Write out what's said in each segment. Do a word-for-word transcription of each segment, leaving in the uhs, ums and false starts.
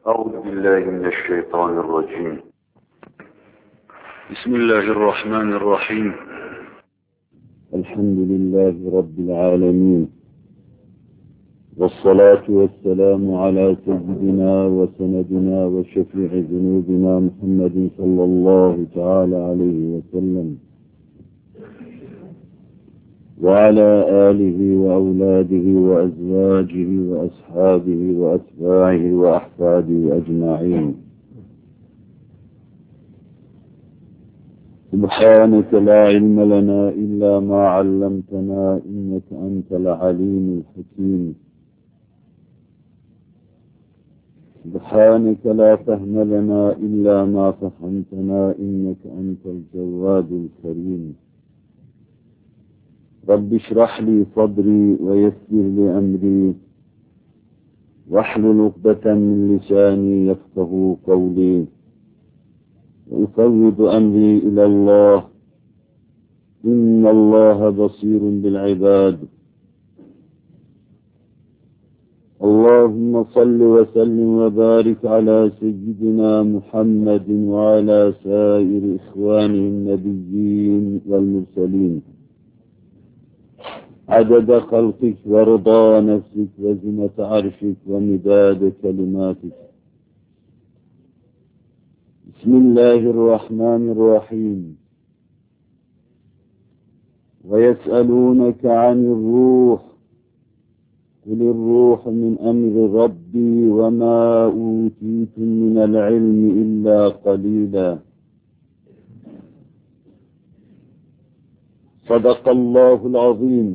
أعوذ بالله من الشيطان الرجيم. بسم الله الرحمن الرحيم. الحمد لله رب العالمين، والصلاة والسلام على سيدنا وسندنا وشفيع ذنوبنا محمد صلى الله تعالى عليه وسلم، وعلى آله وأولاده وأزواجه وأصحابه وأتباعه وأحفاده أجمعين. سبحانك لا علم لنا إلا ما علمتنا إنك أنت العليم الحكيم. سبحانك لا فهم لنا إلا ما فهمتنا إنك أنت الجواد الكريم. رب اشرح لي صدري ويسر لي أمري واحلل عقدة من لساني يفقه قولي، وأفوض أمري إلى الله إن الله بصير بالعباد. اللهم صل وسلم وبارك على سيدنا محمد وعلى سائر إخوانه النبيين والمرسلين، عدد خلقك ورضا نفسك وزنة عرشك ومداد كلماتك. بسم الله الرحمن الرحيم. ويسألونك عن الروح قل الروح من أمر ربي وما أوتيتم من العلم إلا قليلا. صدق الله العظيم،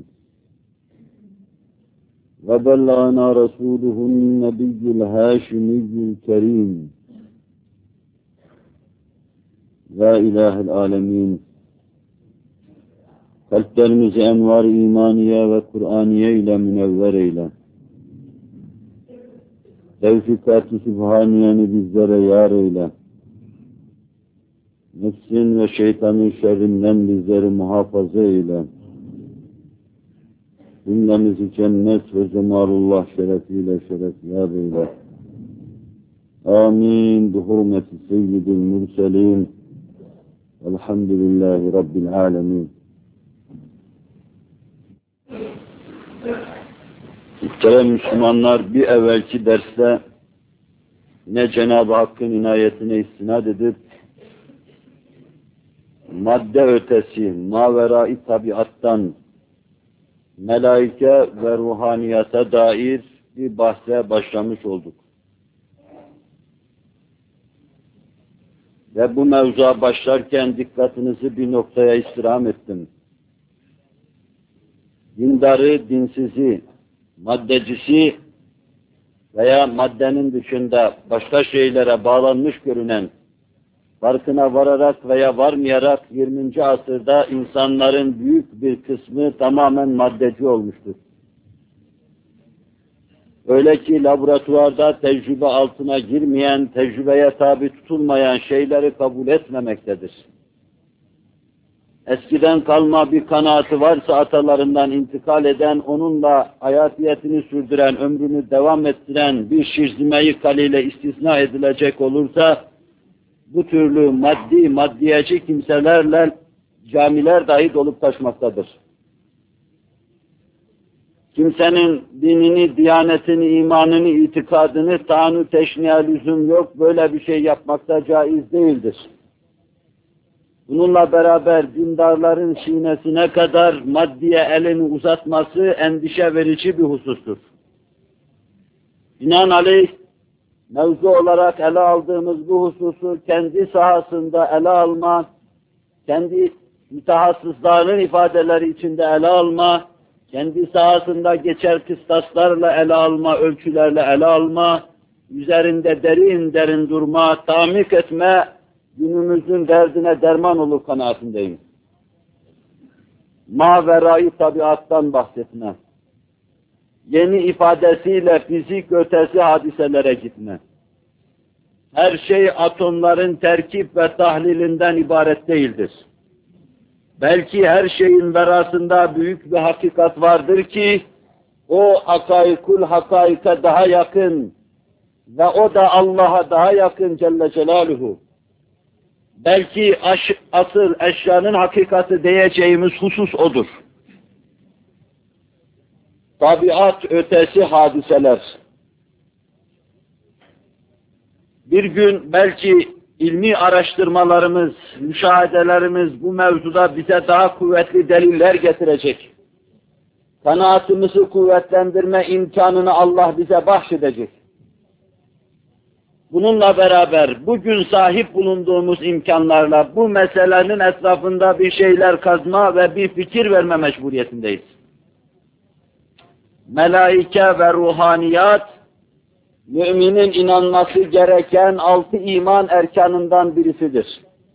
وبلغنا رسوله النبي الهاشمي الكريم. La İlahe-l Alemin, kalplerimizi envar imaniye ve Kur'aniye ile münevver eyle. Tevfikat-ı Sübhaniyeni bizlere yar eyle. Nefsin ve şeytanın şerrinden bizleri muhafaza eyle. Cümlemizi cennet ve cemalullah şerefiyle şerefyar eyle. Amin. Bi hurmeti seyyidil mürselin. Elhamdülillahi Rabbil alemin. Muhterem Müslümanlar, bir evvelki derste yine Cenab-ı Hakk'ın inayetine istinad edip madde ötesi, maverai tabiattan melaike ve ruhaniyata dair bir bahse başlamış olduk. Ve bu mevzuya başlarken dikkatinizi bir noktaya istirham ettim. Dindarı, dinsizi, maddecisi veya maddenin dışında başka şeylere bağlanmış görünen, farkına vararak veya varmayarak yirminci asırda insanların büyük bir kısmı tamamen maddeci olmuştur. Öyle ki laboratuvarda tecrübe altına girmeyen, tecrübeye tabi tutulmayan şeyleri kabul etmemektedir. Eskiden kalma bir kanaati varsa atalarından intikal eden, onunla hayatiyetini sürdüren, ömrünü devam ettiren bir şirzime-i kaliyle istisna edilecek olursa, bu türlü maddi, maddiyeci kimselerle camiler dahi dolup taşmaktadır. Kimsenin dinini, diyanetini, imanını, itikadını taanu teşniye lüzum yok, böyle bir şey yapmakta caiz değildir. Bununla beraber dindarların sinesine kadar maddiye elini uzatması endişe verici bir husustur. Binaenaleyh, mevzu olarak ele aldığımız bu hususu kendi sahasında ele alma, kendi mütehassıslarının ifadeleri içinde ele alma, kendi sahasında geçer kıstaslarla ele alma, ölçülerle ele alma, üzerinde derin derin durma, tamik etme, günümüzün derdine derman olur kanaatindeyim. Maverai tabiattan bahsetme, yeni ifadesiyle fizik ötesi hadiselere gitme. Her şey atomların terkip ve tahlilinden ibaret değildir. Belki her şeyin verasında büyük bir hakikat vardır ki, o hakaikul hakaika daha yakın, ve o da Allah'a daha yakın Celle Celaluhu. Belki aş, asıl eşyanın hakikati diyeceğimiz husus odur. Tabiat ötesi hadiseler. Bir gün belki ilmi araştırmalarımız, müşahedelerimiz bu mevzuda bize daha kuvvetli deliller getirecek. Kanaatimizi kuvvetlendirme imkanını Allah bize bahşedecek. Bununla beraber bugün sahip bulunduğumuz imkanlarla bu meselenin etrafında bir şeyler kazma ve bir fikir verme mecburiyetindeyiz. Melaike ve ruhaniyat, müminin inanması gereken altı iman erkanından birisidir.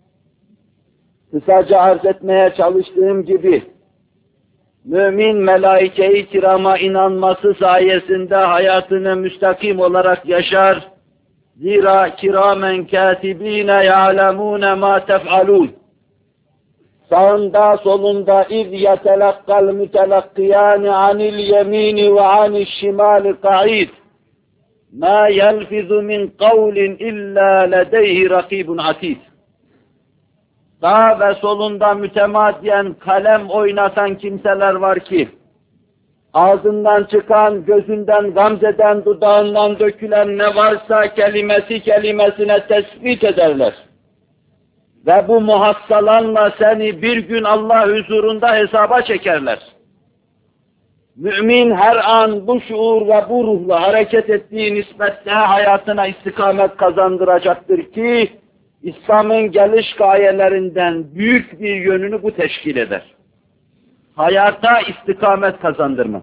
Kısaca arz etmeye çalıştığım gibi, mümin melaike-i kirama inanması sayesinde hayatını müstakim olarak yaşar. Zira kiramen katibine ya'lemune ma tef'alun. Sağında solunda iz yetelakkal mütelakkiyani anil yemini ve anil şimali ka'id. Ma yelfizu min kavlin illa ledeyhi rakibun atid. Sağ ve solunda mütemadiyen kalem oynatan kimseler var ki, ağzından çıkan, gözünden gamzeden, dudağından dökülen ne varsa kelimesi kelimesine tespit ederler. Ve bu muhassalanla seni bir gün Allah huzurunda hesaba çekerler. Mümin her an bu şuur ve bu ruhla hareket ettiği nispette hayatına istikamet kazandıracaktır ki, İslam'ın geliş gayelerinden büyük bir yönünü bu teşkil eder. Hayata istikamet kazandırma.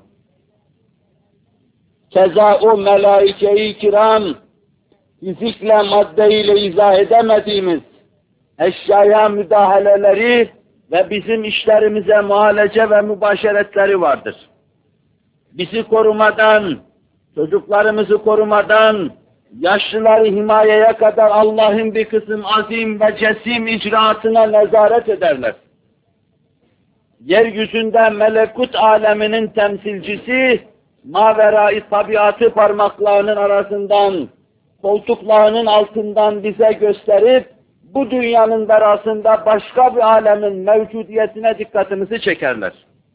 Keza o melaike-i kiram, fizikle, maddeyle izah edemediğimiz eşyaya müdahaleleri ve bizim işlerimize muhalece ve mübaşeretleri vardır. Bizi korumadan, çocuklarımızı korumadan, yaşlıları himayeye kadar Allah'ın bir kısım azim ve cesim icraatına nezaret ederler. Yeryüzünde melekut aleminin temsilcisi, mavera-i tabiatı parmaklarının arasından, koltuklarının altından bize gösterip, bu dünyanın arasında başka bir alemin mevcudiyetine dikkatimizi çekerler.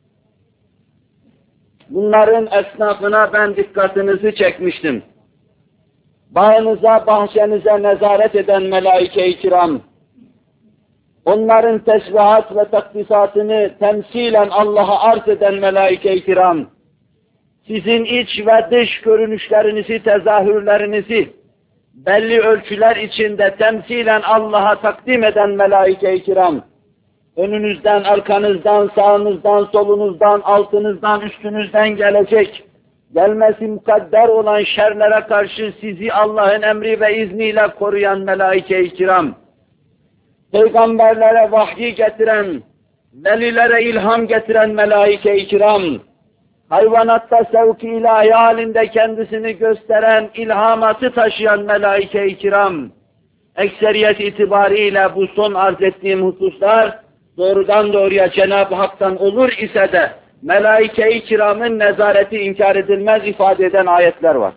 Bunların esnafına ben dikkatinizi çekmiştim. Bağınıza, bahçenize nezaret eden melaike-i kiram, onların tesbihat ve takdisatını temsilen Allah'a arz eden melaike-i kiram, sizin iç ve dış görünüşlerinizi, tezahürlerinizi belli ölçüler içinde temsilen Allah'a takdim eden melaike-i kiram, önünüzden, arkanızdan, sağınızdan, solunuzdan, altınızdan, üstünüzden gelecek, gelmesi mukadder olan şerlere karşı sizi Allah'ın emri ve izniyle koruyan melaike-i kiram, peygamberlere vahyi getiren, velilere ilham getiren melaike-i kiram, hayvanatta sevk-i ilahi halinde kendisini gösteren, ilhamatı taşıyan melaike-i kiram, ekseriyet itibariyle bu son arz ettiğim hususlar, doğrudan doğruya Cenab-ı Hak'tan olur ise de, melaike-i kiramın nezareti inkar edilmez ifade eden ayetler var.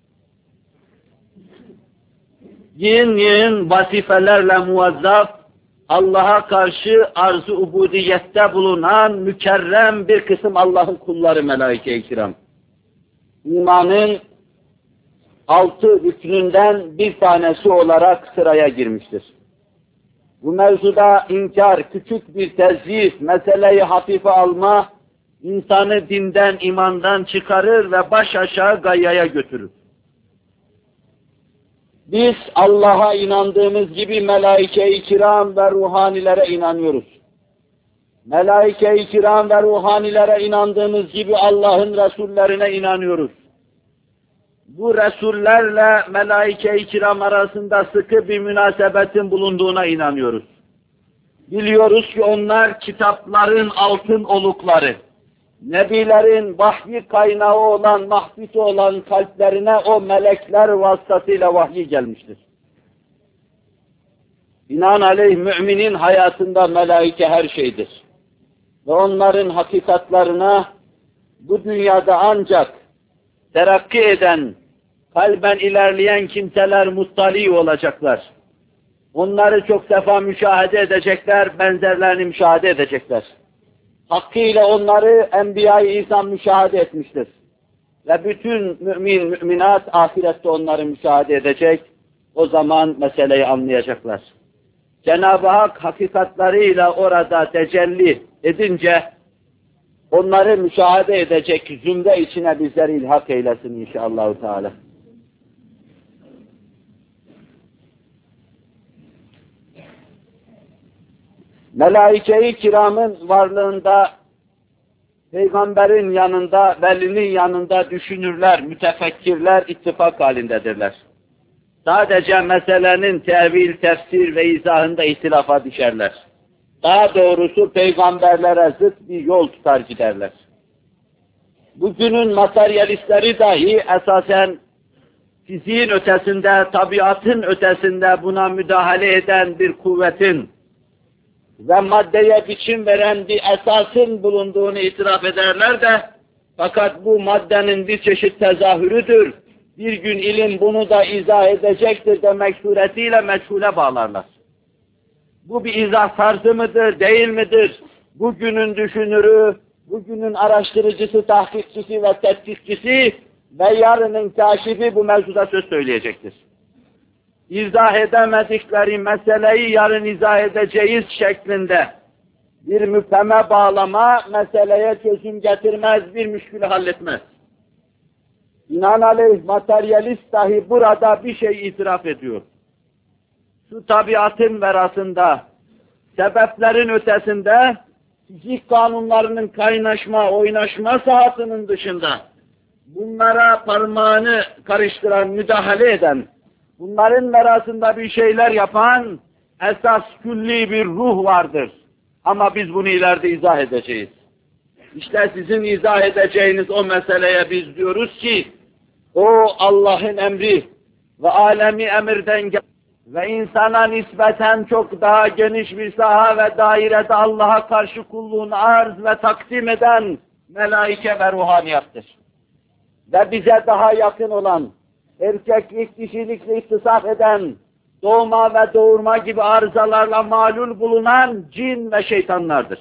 Yığın yığın vazifelerle muvazzaf, Allah'a karşı arz-ı ubudiyette bulunan mükerrem bir kısım Allah'ın kulları melaike-i kiram. İmanın altı rüknünden bir tanesi olarak sıraya girmiştir. Bu mevzuda inkar, küçük bir tezyif, meseleyi hafife alma, insanı dinden, imandan çıkarır ve baş aşağı gayyaya götürür. Biz Allah'a inandığımız gibi melaike-i kiram ve ruhanilere inanıyoruz. Melaike-i kiram ve ruhanilere inandığımız gibi Allah'ın Resullerine inanıyoruz. Bu Resullerle melaike-i kiram arasında sıkı bir münasebetin bulunduğuna inanıyoruz. Biliyoruz ki onlar kitapların altın olukları. Nebilerin vahyi kaynağı olan, mahbisi olan kalplerine o melekler vasıtasıyla vahyi gelmiştir. Binaenaleyh müminin hayatında melaike her şeydir. Ve onların hakikatlarına bu dünyada ancak terakki eden, kalben ilerleyen kimseler muttali olacaklar. Onları çok defa müşahede edecekler, benzerlerini müşahede edecekler. Hakkıyla onları Enbiya-i İzam müşahede etmiştir. Ve bütün mümin, müminat ahirette onları müşahede edecek, o zaman meseleyi anlayacaklar. Cenab-ı Hak hakikatlarıyla orada tecelli edince, onları müşahede edecek zümre içine bizleri ilhak eylesin inşallah Teala. Melaike-i kiramın varlığında, peygamberin yanında, velinin yanında düşünürler, mütefekkirler ittifak halindedirler. Sadece meselenin tevil, tefsir ve izahında ihtilafa düşerler. Daha doğrusu peygamberlere zıt bir yol tutar giderler. Bugünün materyalistleri dahi esasen fiziğin ötesinde, tabiatın ötesinde buna müdahale eden bir kuvvetin ve maddeye biçim veren bir esasın bulunduğunu itiraf ederler de, fakat bu maddenin bir çeşit tezahürüdür, bir gün ilim bunu da izah edecektir demek suretiyle meçhule bağlarlar. Bu bir izah tarzı mıdır, değil midir? Bugünün düşünürü, bugünün araştırıcısı, tahkikçisi ve tetkikçisi ve yarının kâşifi bu mevzuda söz söyleyecektir. İzah edemedikleri meseleyi yarın izah edeceğiz şeklinde bir müpheme bağlama meseleye çözüm getirmez, bir müşkülü halletmez. Binaenaleyh materyalist dahi burada bir şey itiraf ediyor. Şu tabiatın verasında, sebeplerin ötesinde, fizik kanunlarının kaynaşma, oynaşma sahasının dışında, bunlara parmağını karıştıran, müdahale eden, bunların verasında bir şeyler yapan, esas külli bir ruh vardır. Ama biz bunu ileride izah edeceğiz. İşte sizin izah edeceğiniz o meseleye biz diyoruz ki, o Allah'ın emri ve alemi emirden gelen ve insana nispeten çok daha geniş bir saha ve dairede Allah'a karşı kulluğunu arz ve takdim eden melaike ve ruhaniyattır. Ve bize daha yakın olan, erkeklik, dişilikle ittisaf eden, doğma ve doğurma gibi arızalarla malul bulunan cin ve şeytanlardır.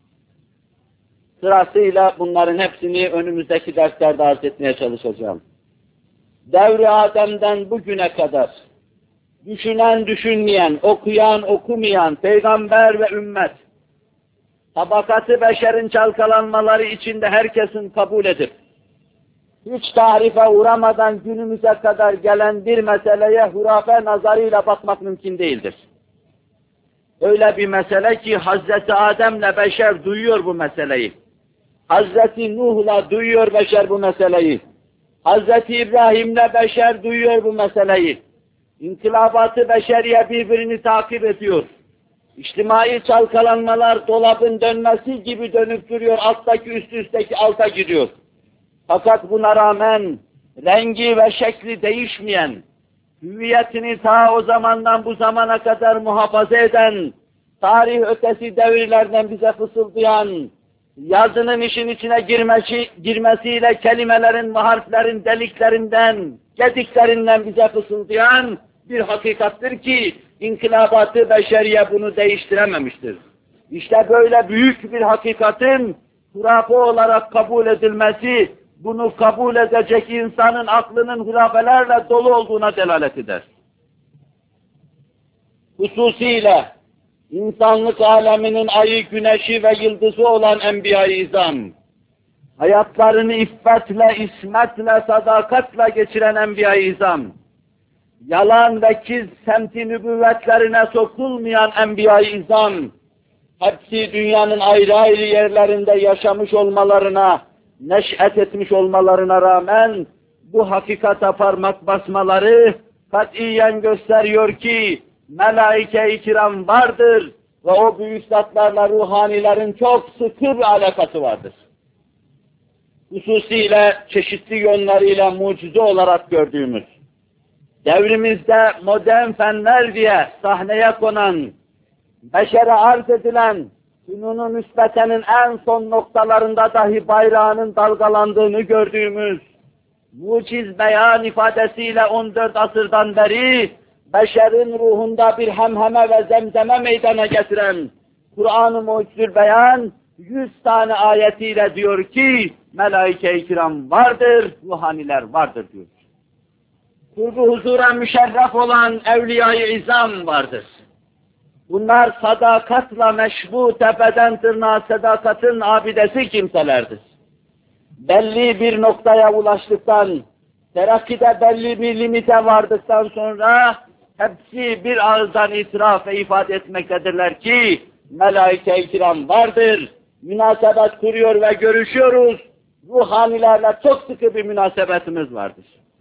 Sırasıyla bunların hepsini önümüzdeki derslerde arz etmeye çalışacağım. Devri Adem'den bugüne kadar düşünen düşünmeyen, okuyan okumayan, peygamber ve ümmet, tabakatı beşerin çalkalanmaları içinde herkesin kabul edip, hiç tahrife uğramadan günümüze kadar gelen bir meseleye hurafe nazarıyla bakmak mümkün değildir. Öyle bir mesele ki Hazreti Adem'le beşer duyuyor bu meseleyi. Hazreti Nuh'la duyuyor beşer bu meseleyi. Hazreti İbrahim'le beşer duyuyor bu meseleyi. İnkılabatı beşeriye birbirini takip ediyor. İçtimai çalkalanmalar dolabın dönmesi gibi dönüp duruyor, alttaki üst üstteki alta gidiyor. Fakat buna rağmen rengi ve şekli değişmeyen, hüviyetini ta o zamandan bu zamana kadar muhafaza eden, tarih ötesi devirlerden bize fısıldayan, yazının işin içine girmesi, girmesiyle kelimelerin ve harflerin deliklerinden, gediklerinden bize fısıldayan bir hakikattır ki, inkılabatı beşeriye bunu değiştirememiştir. İşte böyle büyük bir hakikatin hurafe olarak kabul edilmesi, bunu kabul edecek insanın aklının hurafelerle dolu olduğuna delalet eder. Hususiyle insanlık aleminin ayı, güneşi ve yıldızı olan Enbiya-i İzam, hayatlarını iffetle, ismetle, sadakatle geçiren Enbiya-i İzam, yalan ve kiz semti nübüvvetlerine sokulmayan Enbiya-i İzam, hepsi dünyanın ayrı ayrı yerlerinde yaşamış olmalarına, neş'et etmiş olmalarına rağmen, bu hakikate parmak basmaları katiyen gösteriyor ki, melaike-i kiram vardır ve o büyük zatlarla ruhanilerin çok sıkı bir alakası vardır. Hususiyle çeşitli yönleriyle mucize olarak gördüğümüz, devrimizde modern fenler diye sahneye konan, beşere arz edilen, Fünun-u müsbetenin en son noktalarında dahi bayrağının dalgalandığını gördüğümüz, muciz beyan ifadesiyle on dört asırdan beri beşerin ruhunda bir hemheme ve zemzeme meydana getiren Kur'an-ı Mucizül Beyan yüz tane ayetiyle diyor ki melaike-i kiram vardır, ruhaniler vardır diyor. Kurbu huzura müşerref olan evliya-i izam vardır. Bunlar sadakatla meşbu, tepeden tırnağa sadakatin abidesi kimselerdir. Belli bir noktaya ulaştıktan, terakkide belli bir limite vardıktan sonra hepsi bir ağızdan itiraf ve ifade etmektedirler ki melaike-i kiram vardır, münasebet kuruyor ve görüşüyoruz, ruhanilerle çok sıkı bir münasebetimiz vardır.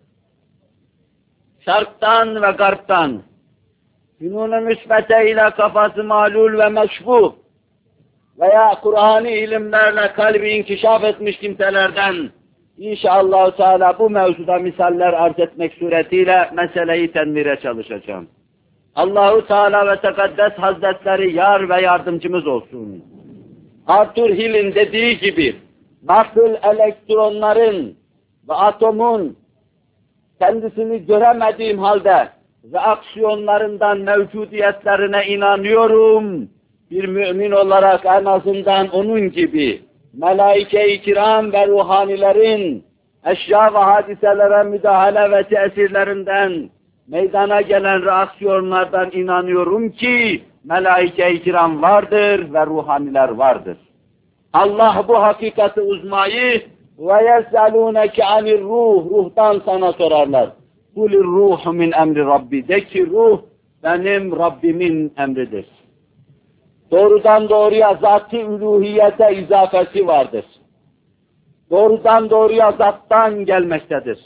Şarktan ve garptan, fünun-u müsbete ile kafası malul ve meşbu veya Kur'an'ı ilimlerle kalbi inkişaf etmiş kimselerden inşallah Teala bu mevzuda misaller arz etmek suretiyle meseleyi tenvire çalışacağım. Allahu Teala ve Tekaddes Hazretleri yar ve yardımcımız olsun. Arthur Hill'in dediği gibi nasıl elektronların ve atomun kendisini göremediğim halde reaksiyonlarından mevcudiyetlerine inanıyorum. Bir mümin olarak en azından onun gibi melaike-i kiram ve ruhanilerin eşya ve hadiselere müdahale ve tesirlerinden meydana gelen reaksiyonlardan inanıyorum ki melaike-i kiram vardır ve ruhaniler vardır. Allah bu hakikati uzmayı ve yes'alûneke anir ruh, ruhtan sana sorarlar. Kulir ruhu min emri Rabbi, de ki ruh benim Rabbimin emridir. Doğrudan doğruya zat-ı uluhiyete izafesi vardır. Doğrudan doğruya zattan gelmektedir.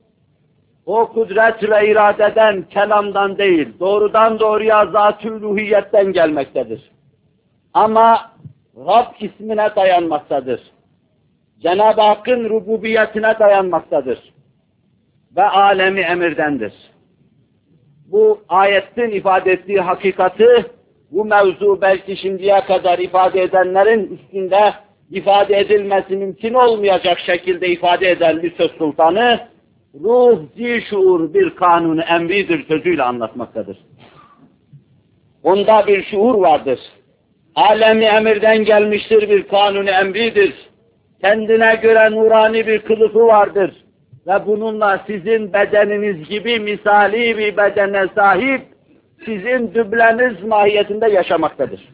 O kudret ve iradeden, kelamdan değil, doğrudan doğruya zat-ı uluhiyetten gelmektedir. Ama Rab ismine dayanmaktadır. Cenab-ı Hakk'ın rububiyetine dayanmaktadır. Ve alemi emirdendir. Bu ayetin ifade ettiği hakikati, bu mevzu belki şimdiye kadar ifade edenlerin üstünde ifade edilmesi mümkün olmayacak şekilde ifade eden bir söz sultanı, ruh zî-şuur bir kanunu emridir sözüyle anlatmaktadır. Onda bir şuur vardır. Alemi emirden gelmiştir, bir kanunu emridir. Kendine göre nurani bir kılıfı vardır. Ve bununla sizin bedeniniz gibi misali bir bedene sahip, sizin dübleniz mahiyetinde yaşamaktadır.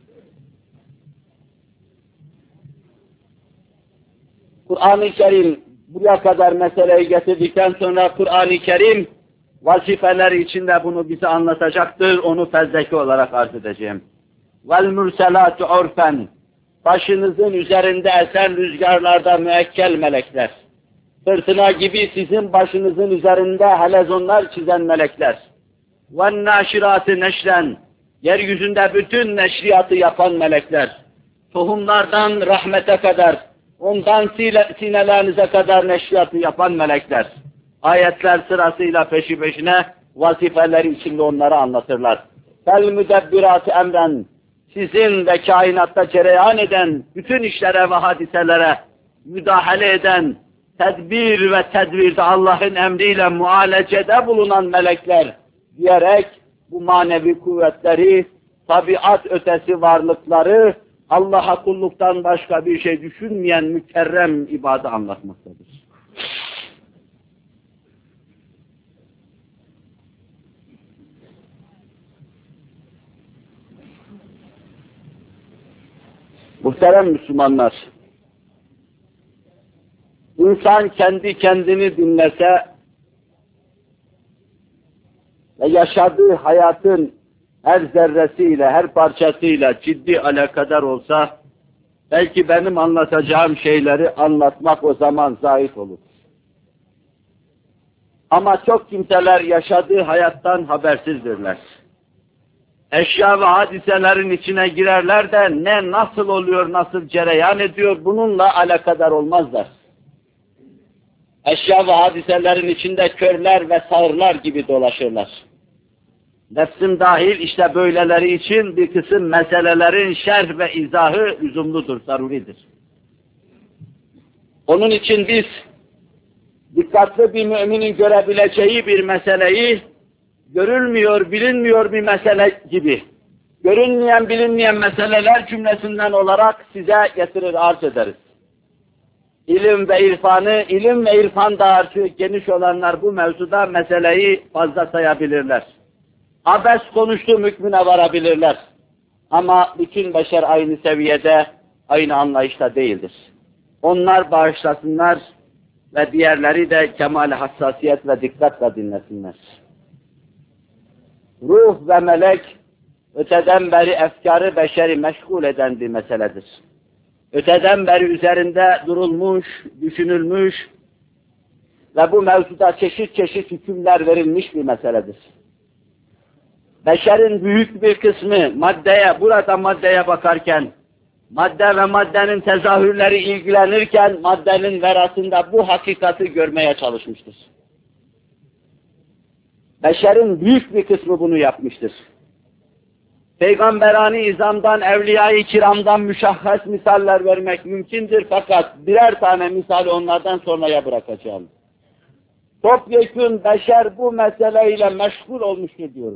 Kur'an-ı Kerim buraya kadar meseleyi getirdikten sonra Kur'an-ı Kerim vazifeleri içinde bunu bize anlatacaktır. Onu fezleke olarak arz edeceğim. وَالْمُرْسَلَاتُ عُرْفًا Başınızın üzerinde esen rüzgarlarda müekkel melekler. Fırtına gibi sizin başınızın üzerinde helezonlar çizen melekler. وَالنَّاشِرَاتِ neşren Yeryüzünde bütün neşriyatı yapan melekler. Tohumlardan rahmete kadar, ondan sinelerinize kadar neşriyatı yapan melekler. Ayetler sırasıyla peşi peşine vazifeleri içinde onları anlatırlar. فَالْمُدَبِّرَاتِ emren Sizin ve kainatta cereyan eden bütün işlere ve hadiselere müdahale eden, tedbir ve tedbirde Allah'ın emriyle mualecede bulunan melekler diyerek bu manevi kuvvetleri, tabiat ötesi varlıkları, Allah'a kulluktan başka bir şey düşünmeyen mükerrem ibadı anlatmaktadır. Muhterem Müslümanlar, insan kendi kendini dinlese ve yaşadığı hayatın her zerresiyle, her parçasıyla ciddi alakadar olsa, belki benim anlatacağım şeyleri anlatmak o zaman zayıf olur. Ama çok kimseler yaşadığı hayattan habersizdirler. Eşya ve hadiselerin içine girerler de ne nasıl oluyor, nasıl cereyan ediyor bununla alakadar olmazlar. Eşya ve hadiselerin içinde körler ve sağırlar gibi dolaşırlar. Nefsim dahil işte böyleleri için bir kısım meselelerin şerh ve izahı lüzumludur, zaruridir. Onun için biz dikkatli bir müminin görebileceği bir meseleyi, görülmüyor, bilinmiyor bir mesele gibi, görünmeyen, bilinmeyen meseleler cümlesinden olarak size getirir, arz ederiz. İlim ve irfanı, ilim ve irfan dağarcığı geniş olanlar bu mevzuda meseleyi fazla sayabilirler. Abes konuştuğum hükmüne varabilirler. Ama bütün beşer aynı seviyede, aynı anlayışta değildir. Onlar bağışlasınlar ve diğerleri de kemal hassasiyet ve dikkatle dinlesinler. Ruh ve melek, öteden beri efkarı beşeri meşgul eden bir meseledir. Öteden beri üzerinde durulmuş, düşünülmüş ve bu mevzuda çeşit çeşit hükümler verilmiş bir meseledir. Beşerin büyük bir kısmı maddeye, burada maddeye bakarken, madde ve maddenin tezahürleri ilgilenirken, maddenin verasında bu hakikati görmeye çalışmıştır. Beşerin büyük bir kısmı bunu yapmıştır. Peygamberani izamdan, evliya-i kiramdan müşahhas misaller vermek mümkündür fakat birer tane misali onlardan sonraya bırakacağım. Topyekün beşer bu meseleyle meşgul olmuştur diyoruz.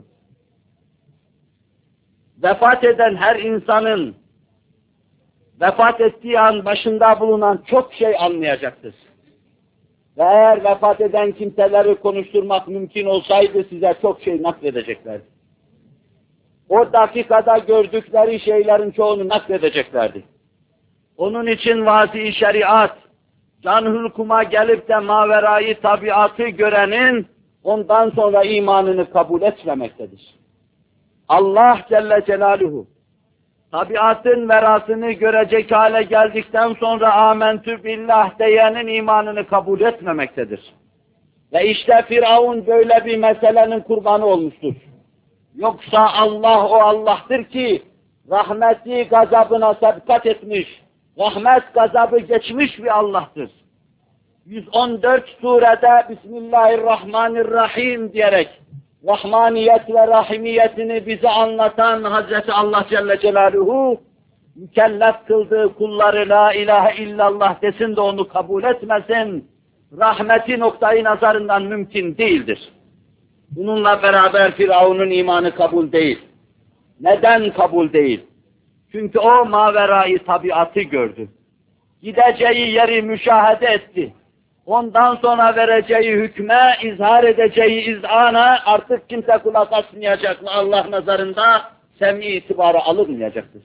Vefat eden her insanın vefat ettiği an başında bulunan çok şey anlayacaktır. Ve eğer vefat eden kimseleri konuşturmak mümkün olsaydı size çok şey nakledeceklerdi. O dakikada gördükleri şeylerin çoğunu nakledeceklerdi. Onun için vazi-i şeriat, can-ı kuma gelip de maverayı tabiatı görenin ondan sonra imanını kabul etmemektedir. Allah Celle Celaluhu, tabiatın verasını görecek hale geldikten sonra âmentü billah diyenin imanını kabul etmemektedir. Ve işte Firavun böyle bir meselenin kurbanı olmuştur. Yoksa Allah o Allah'tır ki, rahmeti gazabına sebkat etmiş, rahmet gazabı geçmiş bir Allah'tır. yüz on dört surede Bismillahirrahmanirrahim diyerek, Rahmaniyet ve Rahimiyetini bize anlatan Hazreti Allah Celle Celaluhu, mükellef kıldığı kulları la ilahe illallah desin de onu kabul etmesin, rahmeti noktayı nazarından mümkün değildir. Bununla beraber Firavun'un imanı kabul değil. Neden kabul değil? Çünkü o maverayı tabiatı gördü. Gideceği yeri müşahede etti. Ondan sonra vereceği hükme, izhar edeceği izana artık kimse kulak asmayacak ve Allah nazarında sem'i itibarı alınmayacaktır.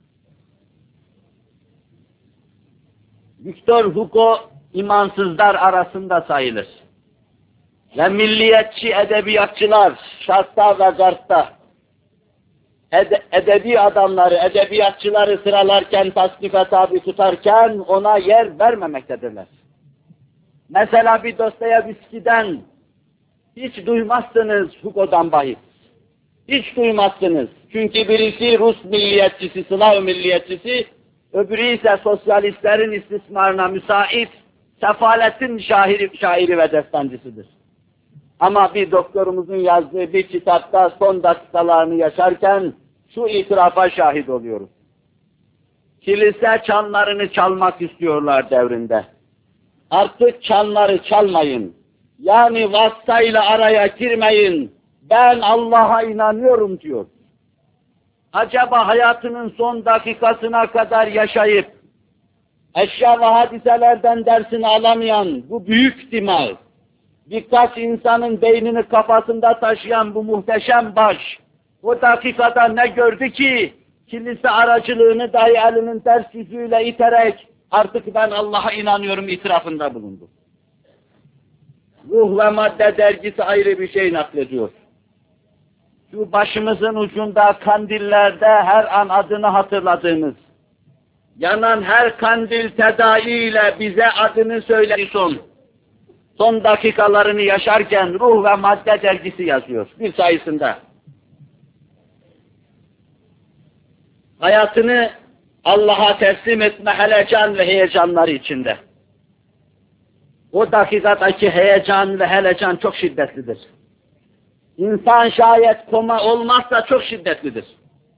Victor Hugo imansızlar arasında sayılır. Ve milliyetçi edebiyatçılar şartta ve gartta ede, edebi adamları, edebiyatçıları sıralarken, tasnife tabi tutarken ona yer vermemektedirler. Mesela bir Dostoyevski'den hiç duymazsınız Hugo'dan bahis. Hiç duymazsınız. Çünkü birisi Rus milliyetçisi, Slav milliyetçisi, öbürü ise sosyalistlerin istismarına müsait, sefaletin şairi, şairi ve destancısıdır. Ama bir doktorumuzun yazdığı bir kitapta son dakikalarını yaşarken şu itirafa şahit oluyoruz. Kilise çanlarını çalmak istiyorlar devrinde. Artık çanları çalmayın. Yani vasıtayla araya girmeyin. Ben Allah'a inanıyorum diyor. Acaba hayatının son dakikasına kadar yaşayıp eşya ve hadiselerden dersini alamayan bu büyük dimağ, birkaç insanın beynini kafasında taşıyan bu muhteşem baş, o dakikada ne gördü ki, kilise aracılığını dahi elinin ters yüzüyle iterek, artık ben Allah'a inanıyorum itirafında bulundu. Ruh ve Madde dergisi ayrı bir şey naklediyor. Şu başımızın ucunda kandillerde her an adını hatırladığımız, yanan her kandil tedaiyle bize adını söylüyorsun. Son dakikalarını yaşarken Ruh ve Madde dergisi yazıyor bir sayısında. Hayatını Allah'a teslim etme helecan ve heyecanları içinde. O dakikadaki heyecan ve helecan çok şiddetlidir. İnsan şayet koma olmazsa çok şiddetlidir.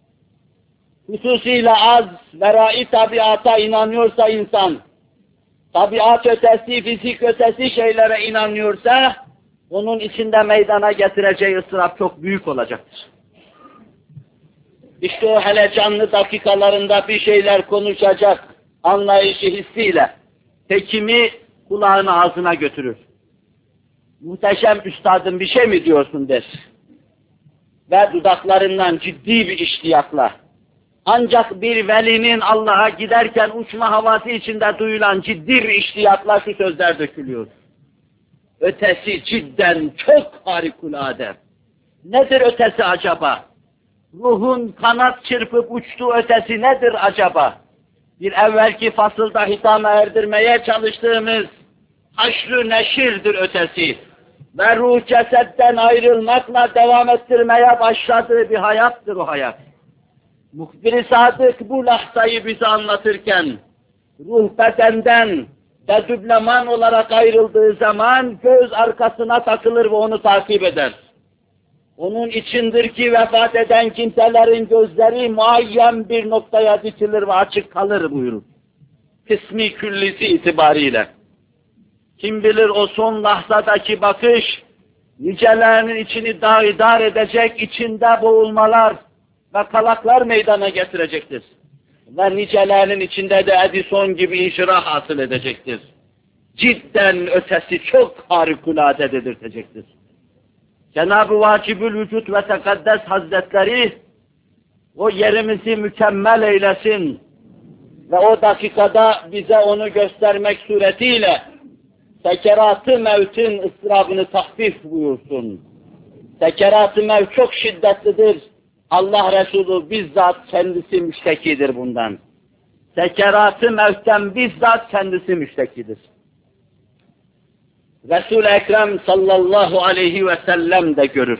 Hususiyle az, verai tabiata inanıyorsa insan, tabiat ötesi, fizik ötesi şeylere inanıyorsa, onun içinde meydana getireceği ıstırap çok büyük olacaktır. İşte o hele canlı dakikalarında bir şeyler konuşacak anlayışı hissiyle hekimi kulağını ağzına götürür. Muhteşem üstadım bir şey mi diyorsun der. Ve dudaklarından ciddi bir iştiyakla, ancak bir velinin Allah'a giderken uçma havası içinde duyulan ciddi bir iştiyakla şu sözler dökülüyor. Ötesi cidden çok harikulade. Nedir ötesi acaba? Ruhun kanat çırpıp uçtuğu ötesi nedir acaba? Bir evvelki fasılda hitama erdirmeye çalıştığımız haşr-ı neşirdir ötesi. Ve ruh cesetten ayrılmakla devam ettirmeye başladığı bir hayattır o hayat. Muhbir-i Sadık bu lahzayı bize anlatırken, ruh bedenden ve dübleman olarak ayrıldığı zaman göz arkasına takılır ve onu takip eder. Onun içindir ki vefat eden kimselerin gözleri muayyen bir noktaya dikilir ve açık kalır buyurur. Kısmi küllisi itibariyle. Kim bilir o son lahzadaki bakış, nicelerinin içini dâidar edecek, içinde boğulmalar ve kalaklar meydana getirecektir. Ve nicelerinin içinde de Edison gibi inşirah hasıl edecektir. Cidden ötesi çok harikulade dedirtecektir. Cenab-ı Vacibül Vücut ve Tekaddes Hazretleri o yerimizi mükemmel eylesin ve o dakikada bize onu göstermek suretiyle sekerat-ı mevtin ıstırabını tahfif buyursun. Sekerat-ı mevt çok şiddetlidir. Allah Resulü bizzat kendisi müştekidir bundan. Sekerat-ı mevtten bizzat kendisi müştekidir. Resul-i Ekrem sallallahu aleyhi ve sellem de görür.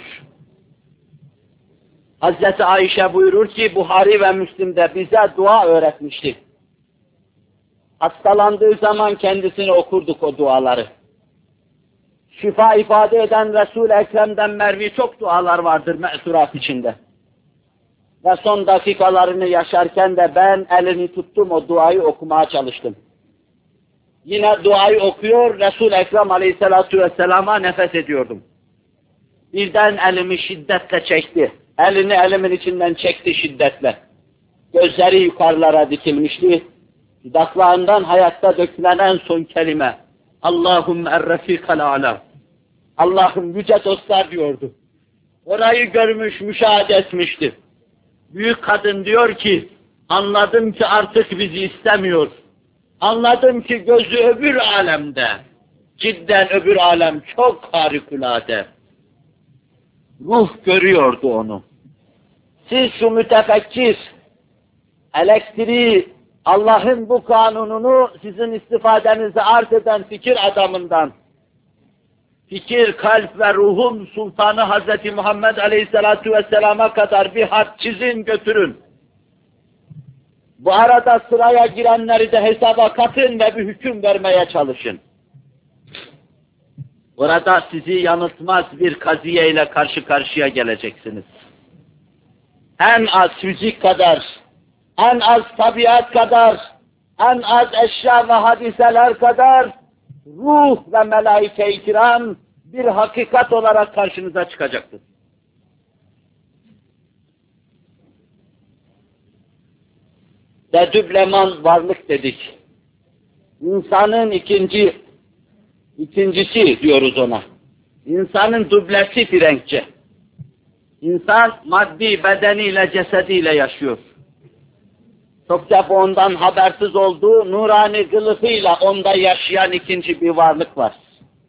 Hazreti Ayşe buyurur ki Buhari ve Müslim'de bize dua öğretmişti. Hastalandığı zaman kendisine okurduk o duaları. Şifa ifade eden Resul-i Ekrem'den mervi çok dualar vardır me'surat içinde. Ve son dakikalarını yaşarken de ben elini tuttum o duayı okumaya çalıştım. Yine duayı okuyor, Resul-i Ekrem aleyhissalatu vesselama nefes ediyordum. Birden elimi şiddetle çekti. Elini elimin içinden çekti şiddetle. Gözleri yukarılara dikilmişti. Dudaklarından hayatta dökülen en son kelime. Allahümme er-refikal a'la. Allah'ım yüce dostlar diyordu. Orayı görmüş, müşahede etmişti. Büyük kadın diyor ki, anladım ki artık bizi istemiyor. Anladım ki gözü öbür alemde. Cidden öbür alem çok harikulade. Ruh görüyordu onu. Siz şu mütefekkir, elektriği, Allah'ın bu kanununu sizin istifadenize arz eden fikir adamından, fikir, kalp ve ruhun sultanı Hazreti Muhammed Aleyhisselatu Vesselam'a kadar bir hat çizin götürün. Bu arada sıraya girenleri de hesaba katın ve bir hüküm vermeye çalışın. Orada sizi yanıltmaz bir kaziye ile karşı karşıya geleceksiniz. En az fizik kadar, en az tabiat kadar, en az eşya ve hadiseler kadar ruh ve melaike-i kiram bir hakikat olarak karşınıza çıkacaktır. Dedübleman varlık dedik. İnsanın ikinci, ikincisi diyoruz ona. İnsanın dublesi Frenkçe. İnsan maddi bedeniyle, cesediyle yaşıyor. Çok defa ondan habersiz olduğu nurani kılıfıyla onda yaşayan ikinci bir varlık var.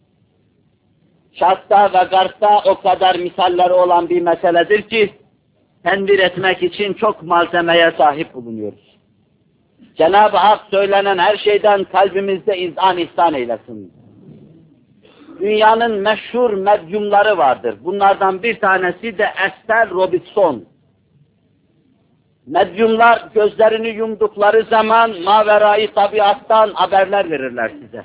Şarkta ve garpta o kadar misalleri olan bir meseledir ki tenvir etmek için çok malzemeye sahip bulunuyoruz. Cenab-ı Hak söylenen her şeyden kalbimizde izan ihsan eylesin. Dünyanın meşhur medyumları vardır. Bunlardan bir tanesi de Esther Robinson. Medyumlar gözlerini yumdukları zaman maverayı tabiattan haberler verirler size.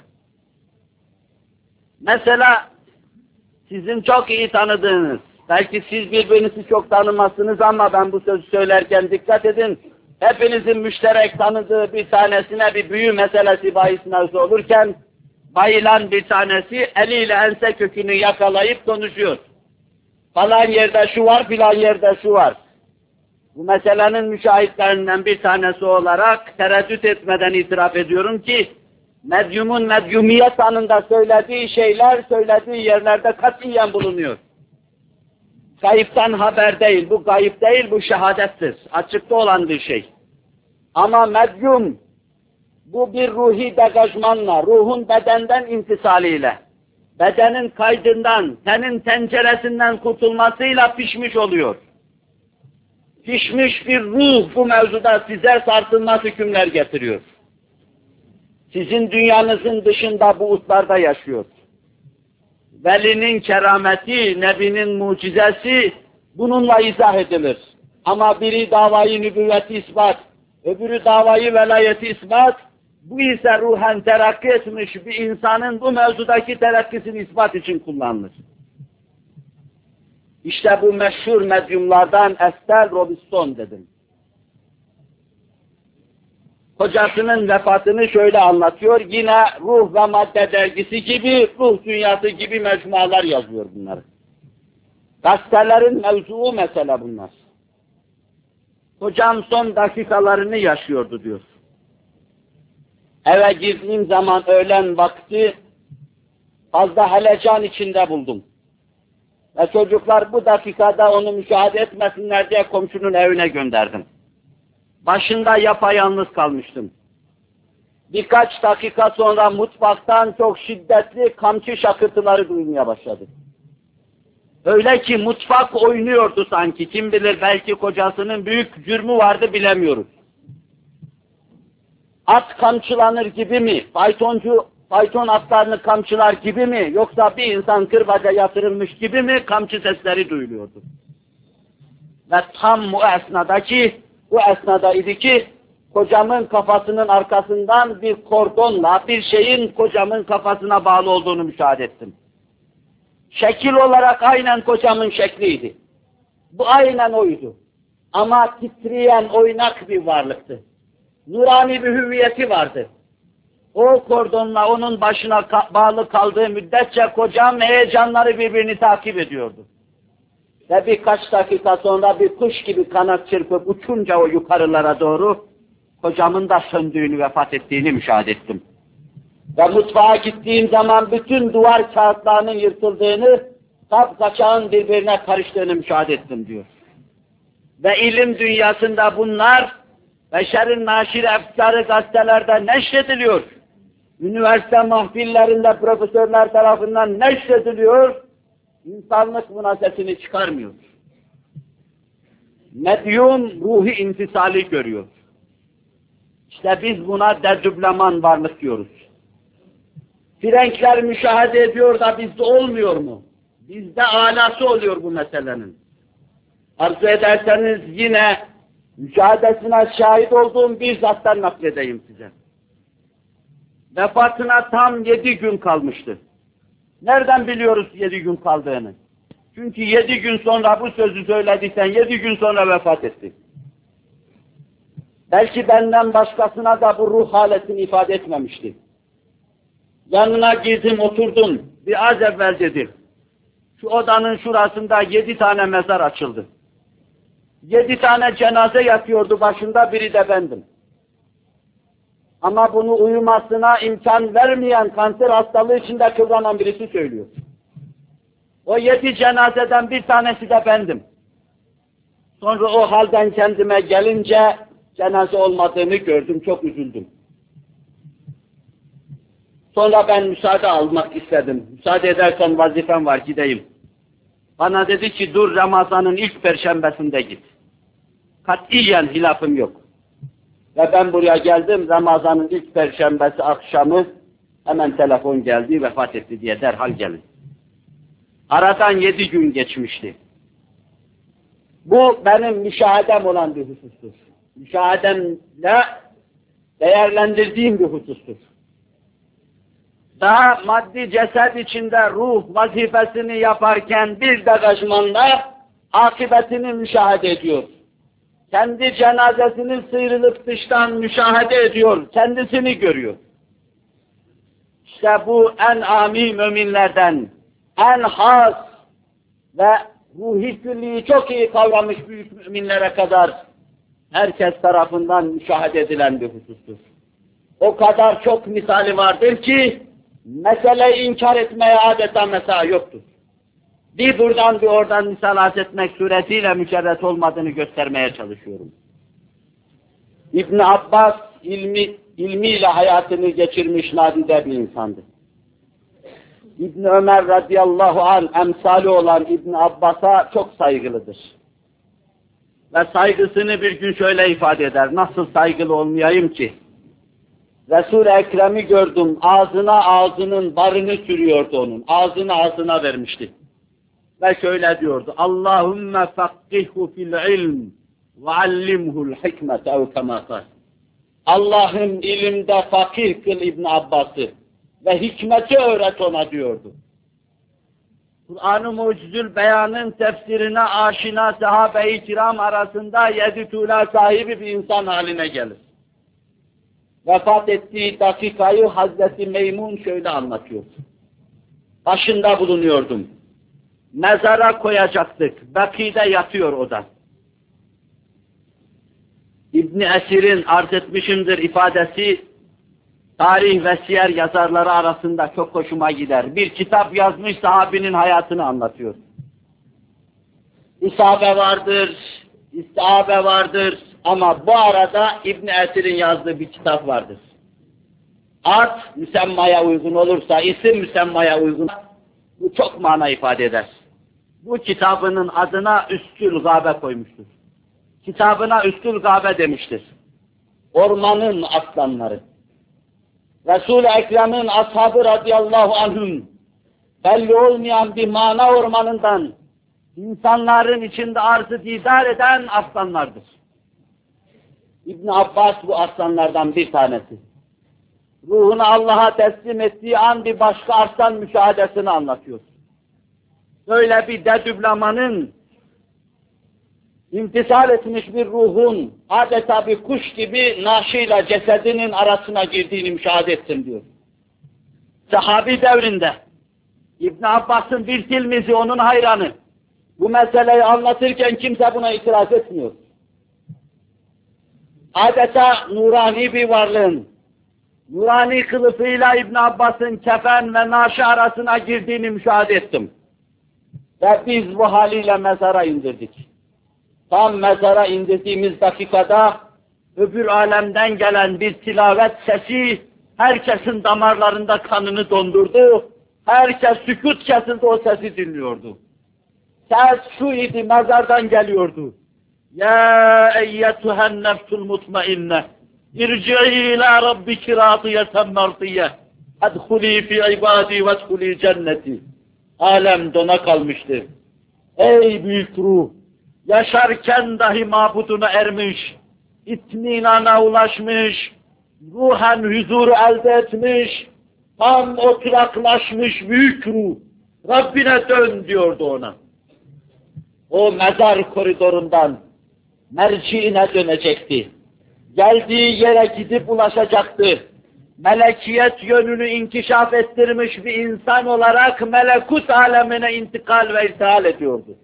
Mesela sizin çok iyi tanıdığınız, belki siz birbirinizi çok tanımazsınız ama ben bu sözü söylerken dikkat edin, hepinizin müşterek tanıdığı bir tanesine bir büyü meselesi bahis mevzu olurken, bayılan bir tanesi eliyle ense kökünü yakalayıp konuşuyor. Falan yerde şu var, filan yerde şu var. Bu meselenin müşahitlerinden bir tanesi olarak tereddüt etmeden itiraf ediyorum ki, medyumun medyumiyet anında söylediği şeyler, söylediği yerlerde katiyen bulunuyor. Gayipten haber değil, bu gayip değil, bu şehadettir. Açıkta olan bir şey. Ama medyum, bu bir ruhi degajmanla, ruhun bedenden intisaliyle, bedenin kaydından, tenin tenceresinden kurtulmasıyla pişmiş oluyor. Pişmiş bir ruh bu mevzuda size sarsılmaz hükümler getiriyor. Sizin dünyanızın dışında bu uslarda yaşıyor. Velinin kerameti, Nebinin mucizesi bununla izah edilir. Ama biri davayı nübüvveti ispat, öbürü davayı velayeti ispat, bu ise ruhen terakki etmiş bir insanın bu mevzudaki terakkisini ispat için kullanılır. İşte bu meşhur medyumlardan Estelle Robinson dedim. Kocasının vefatını şöyle anlatıyor, yine Ruh ve Madde dergisi gibi, Ruh Dünyası gibi mecmualar yazıyor bunları. Gazetelerin mevzuu mesele bunlar. Kocam son dakikalarını yaşıyordu diyor. Eve girdiğim zaman öğlen vakti fazla helecan içinde buldum. Ve çocuklar bu dakikada onu müşahede etmesinler diye komşunun evine gönderdim. Başında yapayalnız kalmıştım. Birkaç dakika sonra mutfaktan çok şiddetli kamçı şakırtıları duymaya başladı. Öyle ki mutfak oynuyordu sanki. Kim bilir belki kocasının büyük cürmü vardı bilemiyoruz. At kamçılanır gibi mi? Faytoncu, fayton atlarını kamçılar gibi mi? Yoksa bir insan kırbaca yatırılmış gibi mi? Kamçı sesleri duyuluyordu. Ve tam bu esnadaki, bu esnada idi ki kocamın kafasının arkasından bir kordonla bir şeyin kocamın kafasına bağlı olduğunu müşahede ettim. Şekil olarak aynen kocamın şekliydi. Bu aynen oydu. Ama titreyen, oynak bir varlıktı. Nurani bir hüviyeti vardı. O kordonla onun başına ka- bağlı kaldığı müddetçe kocam heyecanları birbirini takip ediyordu. Ve birkaç dakika sonra bir kuş gibi kanat çırpıp uçunca o yukarılara doğru kocamın da söndüğünü, vefat ettiğini müşahede ettim. Ve mutfağa gittiğim zaman bütün duvar kağıtlarının yırtıldığını, kap kaçağın birbirine karıştığını müşahede ettim diyor. Ve ilim dünyasında bunlar beşerin naşir efkarı gazetelerde neşrediliyor. Üniversite mahfillerinde profesörler tarafından neşrediliyor. İnsanlık buna sesini çıkarmıyor. Medyum ruhi intisali görüyor. İşte biz buna dedübleman varlık diyoruz. Frenkler müşahede ediyor da bizde olmuyor mu? Bizde alası oluyor bu meselenin. Arzu ederseniz yine müşahedesine şahit olduğum bir zattan nakledeyim size. Vefatına tam yedi gün kalmıştı. Nereden biliyoruz yedi gün kaldığını? Çünkü yedi gün sonra bu sözü söylediysen yedi gün sonra vefat etti. Belki benden başkasına da bu ruh haletini ifade etmemişti. Yanına girdim, oturdum. Bir az evvel dedi. Şu odanın şurasında yedi tane mezar açıldı. Yedi tane cenaze yatıyordu başında, biri de bendim. Ama bunu uyumasına imkan vermeyen kanser hastalığı içinde kıvranan birisi söylüyor. O yedi cenazeden bir tanesi de bendim. Sonra o halden kendime gelince cenaze olmadığını gördüm, çok üzüldüm. Sonra ben müsaade almak istedim. Müsaade edersen vazifem var, gideyim. Bana dedi ki dur, Ramazan'ın ilk perşembesinde git. Katiyen hilafım yok. Ve ben buraya geldim, Ramazan'ın ilk perşembesi akşamı hemen telefon geldi, vefat etti diye derhal gelin. Aradan yedi gün geçmişti. Bu benim müşahedem olan bir husustur. Müşahedemle değerlendirdiğim bir husustur. Daha maddi ceset içinde ruh vazifesini yaparken bir degajmanda akıbetini müşahede ediyor. kendi cenazesinin sıyrılıp dıştan müşahede ediyor, kendisini görüyor. İşte bu en âmi müminlerden, en has ve ruh-i külliyi çok iyi kavramış büyük müminlere kadar herkes tarafından müşahede edilen bir husustur. O kadar çok misali vardır ki, meseleyi inkar etmeye adeta mesa yoktur. Bir buradan bir oradan misal arz etmek suretiyle mücerret olmadığını göstermeye çalışıyorum. İbn Abbas ilmi, ilmiyle hayatını geçirmiş nadide bir insandı. İbn Ömer radıyallahu anh emsali olan İbn Abbas'a çok saygılıdır. Ve saygısını bir gün şöyle ifade eder, nasıl saygılı olmayayım ki? Resul-i Ekrem'i gördüm, ağzına ağzının barını sürüyordu onun, ağzını ağzına vermişti. Ve şöyle diyordu, Allahümme fakkihhu fil ilm ve allimhul hikmete ev kema kal. Allah'ım ilimde fakih kıl İbn Abbas'ı ve hikmeti öğret ona diyordu. Kur'an-ı Mucizül Beyan'ın tefsirine aşina sahabe-i kiram arasında yedi tuğla sahibi bir insan haline gelir. Vefat ettiği dakikayı Hazreti Meymun şöyle anlatıyor. Başında bulunuyordum. Mezara koyacaktık. Bakî'de yatıyor o da. İbn-i Esir'in arz etmişimdir ifadesi, tarih ve siyer yazarları arasında çok hoşuma gider. Bir kitap yazmış, sahabinin hayatını anlatıyor. İsabe vardır, istiabe vardır ama bu arada İbn Esir'in yazdığı bir kitap vardır. Ad müsemmaya uygun olursa, isim müsemmaya uygun, bu çok mana ifade eder. Bu kitabının adına Üstül Gâbe koymuştur. Kitabına Üstül Gâbe demiştir. Ormanın aslanları. Resul-i Ekrem'in ashabı radıyallahu anhüm belli olmayan bir mana ormanından insanların içinde arzı didar eden aslanlardır. İbn Abbas bu aslanlardan bir tanesi. Ruhunu Allah'a teslim ettiği an bir başka aslan müşahadesini anlatıyor. Böyle bir dedüblamanın, imtisal etmiş bir ruhun adeta bir kuş gibi naşıyla cesedinin arasına girdiğini müşahede ettim diyor. Sahabi devrinde İbn Abbas'ın bir tilmizi, onun hayranı. Bu meseleyi anlatırken kimse buna itiraz etmiyor. Adeta nurani bir varlığın, nurani kılıfıyla İbn Abbas'ın kefen ve naşı arasına girdiğini müşahede ettim. Ve biz bu haliyle mezara indirdik. Tam mezara indirdiğimiz dakikada öbür alemden gelen bir tilavet sesi herkesin damarlarında kanını dondurdu. Herkes sükût kesildi, o sesi dinliyordu. Ses şu idi, mezardan geliyordu. Ya eyyetühen nefsul mutmainne irci'i ila rabbiki radiyeten mardiyye edhulî fi ibadî ve edhulî cenneti. Alem dona kalmıştı. Ey büyük ruh! Yaşarken dahi mabuduna ermiş, itminana ulaşmış, ruhen huzuru elde etmiş, tam oturaklaşmış büyük ruh, Rabbine dön diyordu ona. O mezar koridorundan merciine dönecekti. Geldiği yere gidip ulaşacaktı. Melekiyet yönünü inkişaf ettirmiş bir insan olarak melekut alemine intikal ve irtihal ediyordu.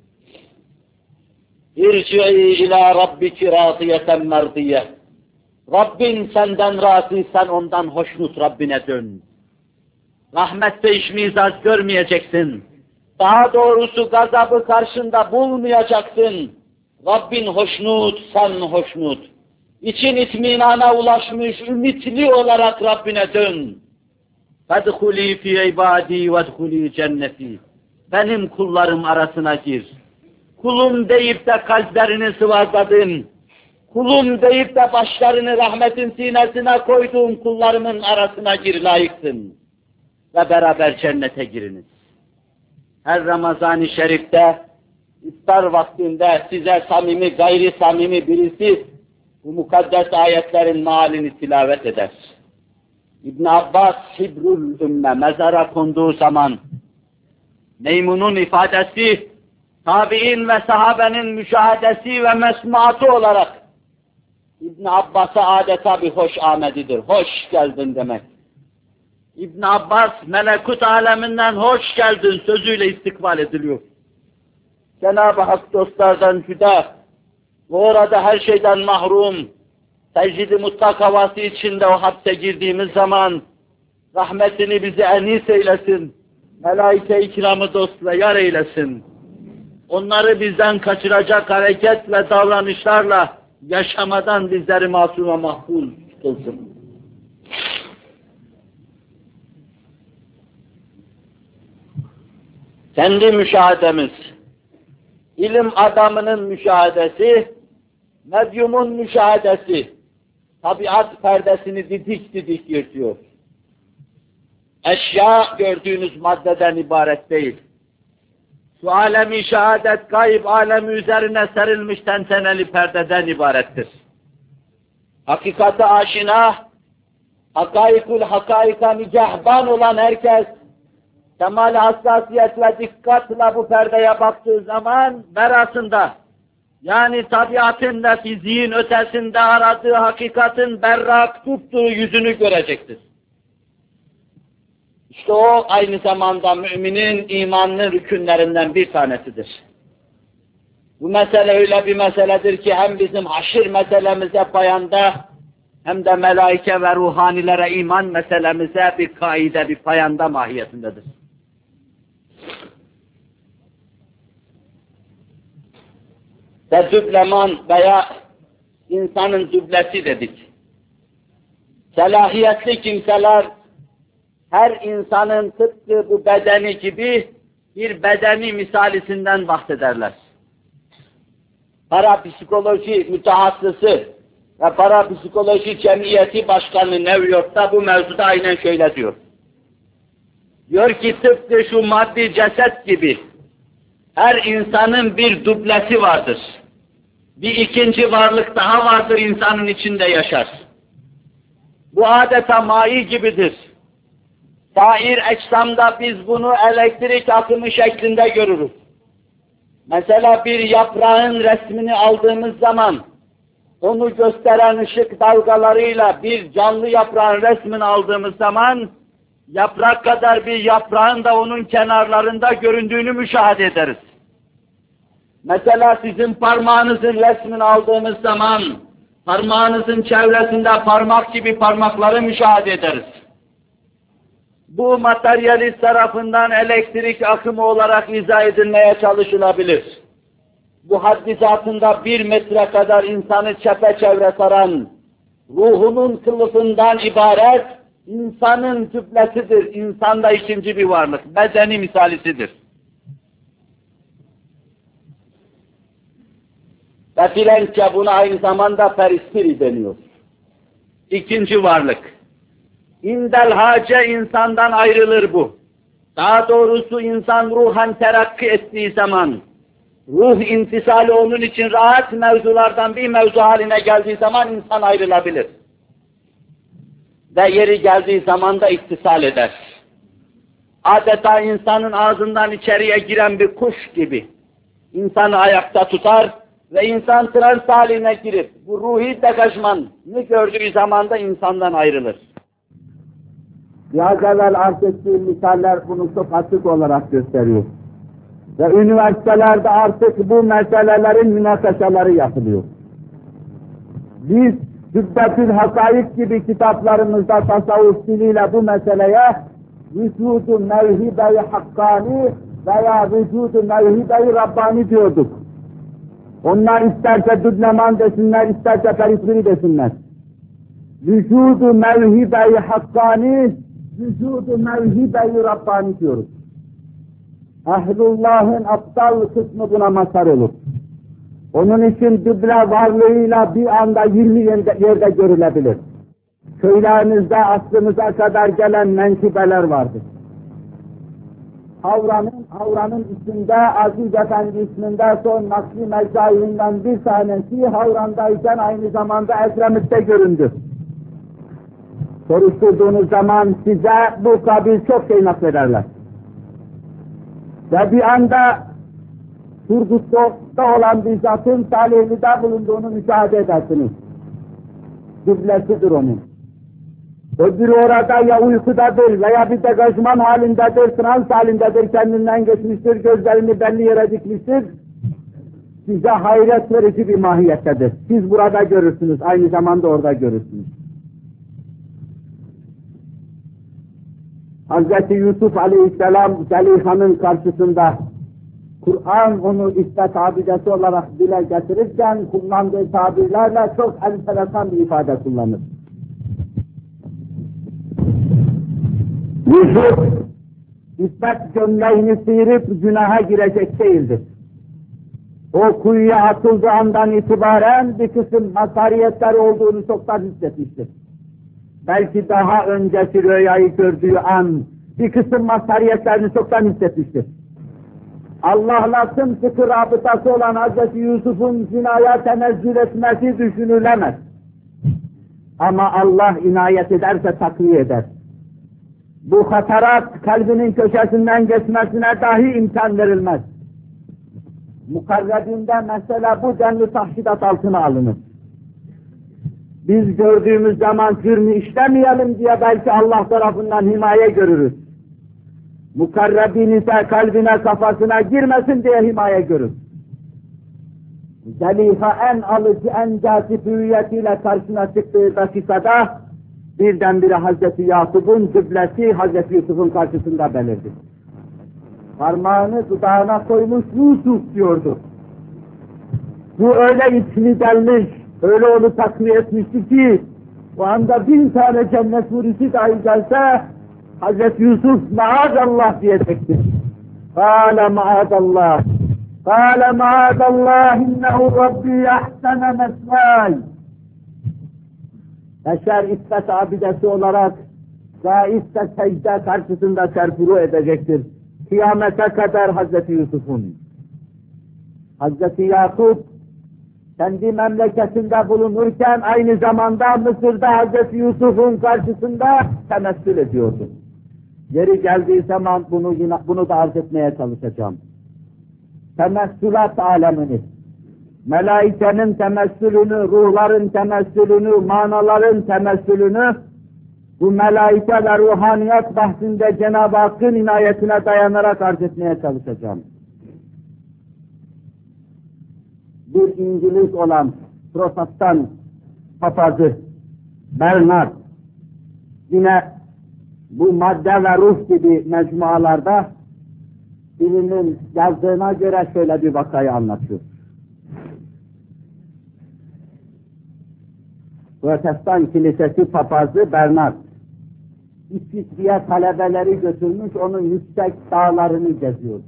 İrci'i ila rabbiki radiyeten merdiyye. Rabbin senden razı, sen ondan hoşnut, Rabbine dön. Rahmette işmizaz görmeyeceksin. Daha doğrusu gazabı karşında bulmayacaksın. Rabbin hoşnut, sen hoşnut. İçin itminana ulaşmış, ümitli olarak Rabbine dön. فَدْخُلِي فِي عِبَادِي وَدْخُلِي cenneti. Benim kullarım arasına gir. Kulum deyip de kalplerini sıvazladın. Kulum deyip de başlarını rahmetin sinesine koyduğum kullarımın arasına gir, layıksın. Ve beraber cennete giriniz. Her Ramazan-ı Şerif'te, iftar vaktinde size samimi, gayri samimi birisi bu mukaddes ayetlerin mealini tilavet eder. İbn Abbas hibrul ümme, mezara konduğu zaman Meymun'un ifadesi tabi'in ve sahabenin müşahedesi ve mesmuatı olarak İbn Abbas'a adeta bir hoş amedidir. Hoş geldin demek. İbn Abbas melekut aleminden hoş geldin sözüyle istikbal ediliyor. Cenab-ı Hak dostlardan cüda ve orada her şeyden mahrum, tecrid-i mutlak havası içinde o hapse girdiğimiz zaman rahmetini bize enis eylesin, melaike-i kiramı dost ve yar eylesin. Onları bizden kaçıracak hareket ve davranışlarla yaşamadan bizleri masum ve mahfuz kılsın. Kendi müşahedemiz, ilim adamının müşahedesi, medyumun müşahedesi, tabiat perdesini didik didik yırtıyor. Eşya gördüğünüz maddeden ibaret değil. Şu alemi şehadet, gayb alemi üzerine serilmiş tenteneli perdeden ibarettir. Hakikate aşina, hakaikul hakaika nicahban olan herkes, kemal hassasiyet ve dikkatle bu perdeye baktığı zaman verasında, yani tabiatın ve fiziğin ötesinde aradığı hakikatin berrak tuttuğu yüzünü görecektir. İşte o aynı zamanda müminin imanının rükünlerinden bir tanesidir. Bu mesele öyle bir meseledir ki hem bizim haşir meselemize payanda hem de melaike ve ruhanilere iman meselemize bir kaide, bir payanda mahiyetindedir. Ve dübleman veya insanın düblesi dedik. Selahiyetli kimseler her insanın tıpkı bu bedeni gibi bir bedeni misalisinden bahsederler. Parapsikoloji mütehassısı ve Parapsikoloji Cemiyeti Başkanı New York'ta bu mevzuda aynen şöyle diyor. Diyor ki tıpkı şu maddi ceset gibi her insanın bir dublesi vardır. Bir ikinci varlık daha vardır insanın içinde yaşar. Bu adeta mai gibidir. Sair ecsamda biz bunu elektrik akımı şeklinde görürüz. Mesela bir yaprağın resmini aldığımız zaman onu gösteren ışık dalgalarıyla bir canlı yaprağın resmini aldığımız zaman yaprak kadar bir yaprağın da onun kenarlarında göründüğünü müşahede ederiz. Mesela sizin parmağınızın resmini aldığımız zaman parmağınızın çevresinde parmak gibi parmakları müşahede ederiz. Bu materyalist tarafından elektrik akımı olarak izah edilmeye çalışılabilir. Bu haddi zatında bir metre kadar insanı çepeçevre saran, ruhunun kılıfından ibaret, insanın cüblesidir, insanda ikinci bir varlık, bedeni misalisidir. Ve filanca buna aynı zamanda perispiri deniyor. İkinci varlık. İndel hace insandan ayrılır bu. Daha doğrusu insan ruhan terakki ettiği zaman, ruh intisali onun için rahat mevzulardan bir mevzu haline geldiği zaman insan ayrılabilir. Ve yeri geldiği zaman da ittisal eder. Adeta insanın ağzından içeriye giren bir kuş gibi insanı ayakta tutar ve insan trans haline girip bu ruhi degajmanı gördüğü zaman da insandan ayrılır. Biraz evvel arz ettiğim misaller bunu çok açık olarak gösteriyor. Ve üniversitelerde artık bu meselelerin münakaşaları yapılıyor. Biz Cübbetül Hakaik gibi kitaplarımızda tasavvuf diliyle bu meseleye vücudu mevhibe-i hakkani veya vücudu mevhibe-i rabbani diyorduk. Onlar isterse düdleman desinler, isterse perispiri desinler. Vücudu mevhibe-i hakkani, vücudu mevhibe-i rabbani diyoruz. Ehlullah'ın aptal kısmı buna mazhar olur. Onun için düble varlığıyla bir anda yirmi yerde, yerde görülebilir. Köylerinizde aslımıza kadar gelen menkibeler vardır. Havranın, havranın içinde Aziz Efendi isminde son nakli meşayihinden bir tanesi Havran'dayken aynı zamanda Edremit'te göründü. Soruşturduğunuz zaman size bu kabil çok şey naklederler. Ve bir anda Turgut'ta olan bir zatın Salihli'de bulunduğunu müşahede edersiniz. Kıblesidir onun. Öbürü orada ya uykudadır veya bir degajman halindedir, trans halindedir, kendinden geçmiştir, gözlerini belli yere dikmiştir. Size hayret verici bir mahiyettedir. Siz burada görürsünüz, aynı zamanda orada görürsünüz. Hazreti Yusuf Aleyhisselam Zeliha'nın karşısında Kur'an onu ispat abidesi olarak dile getirirken kullandığı tabirlerle çok enteresan bir ifade kullanır. Yusuf, ispat gömleğini sıyırıp günaha girecek değildir. O kuyuya atıldığı andan itibaren bir kısım masariyetler olduğunu çoktan hissetmiştir. Belki daha önceki rüyayı gördüğü an bir kısım masariyetlerini çoktan hissetmiştir. Allah'la sımsıkı rabıtası olan Hazreti Yusuf'un zinaya tenezzül etmesi düşünülemez. Ama Allah inayet ederse takviye eder. Bu hatarat kalbinin köşesinden geçmesine dahi imkan verilmez. Mukarrebinde mesela bu denli tahşidat altına alınır. Biz gördüğümüz zaman cürmü işlemeyelim diye belki Allah tarafından himaye görürüz. Mukarrebin ise kalbine kafasına girmesin diye himaye görür. Zeliha en alıcı, en cazip hüviyetiyle karşına çıktığı dakikada birdenbire Hazreti Yakup'un kıblesi Hazreti Yusuf'un karşısında belirdi. Parmağını dudağına koymuş Yusuf diyordu. Bu öyle içini delmiş, öyle onu takviye etmişti ki o anda bin tane cennet hurisi dahi gelse Hazreti Yusuf maazallah diyecektir. Kâle maazallah. Kâle maazallah innehu rabbi ahsene mesvây. Beşer ispat abidesi olarak zâisse secde karşısında serfuru edecektir. Kıyamete kadar Hazreti Yusuf'un. Hazreti Yakup kendi memleketinde bulunurken aynı zamanda Mısır'da Hazreti Yusuf'un karşısında temessül ediyordu. Yeri geldiği zaman bunu yine, bunu da arz etmeye çalışacağım. Temessülat alemini, melaikenin temessülünü, ruhların temessülünü, manaların temessülünü, bu melaike ve ruhaniyat bahsinde Cenab-ı Hakk'ın inayetine dayanarak arz etmeye çalışacağım. Bir İngiliz olan Protestan papazı Bernard, yine bu madde ve ruh gibi mecmualarda birinin yazdığına göre şöyle bir vakayı anlatıyor. Protestan Kilisesi papazı Bernard, İsviçre'ye talebeleri götürmüş, onun yüksek dağlarını geziyordu.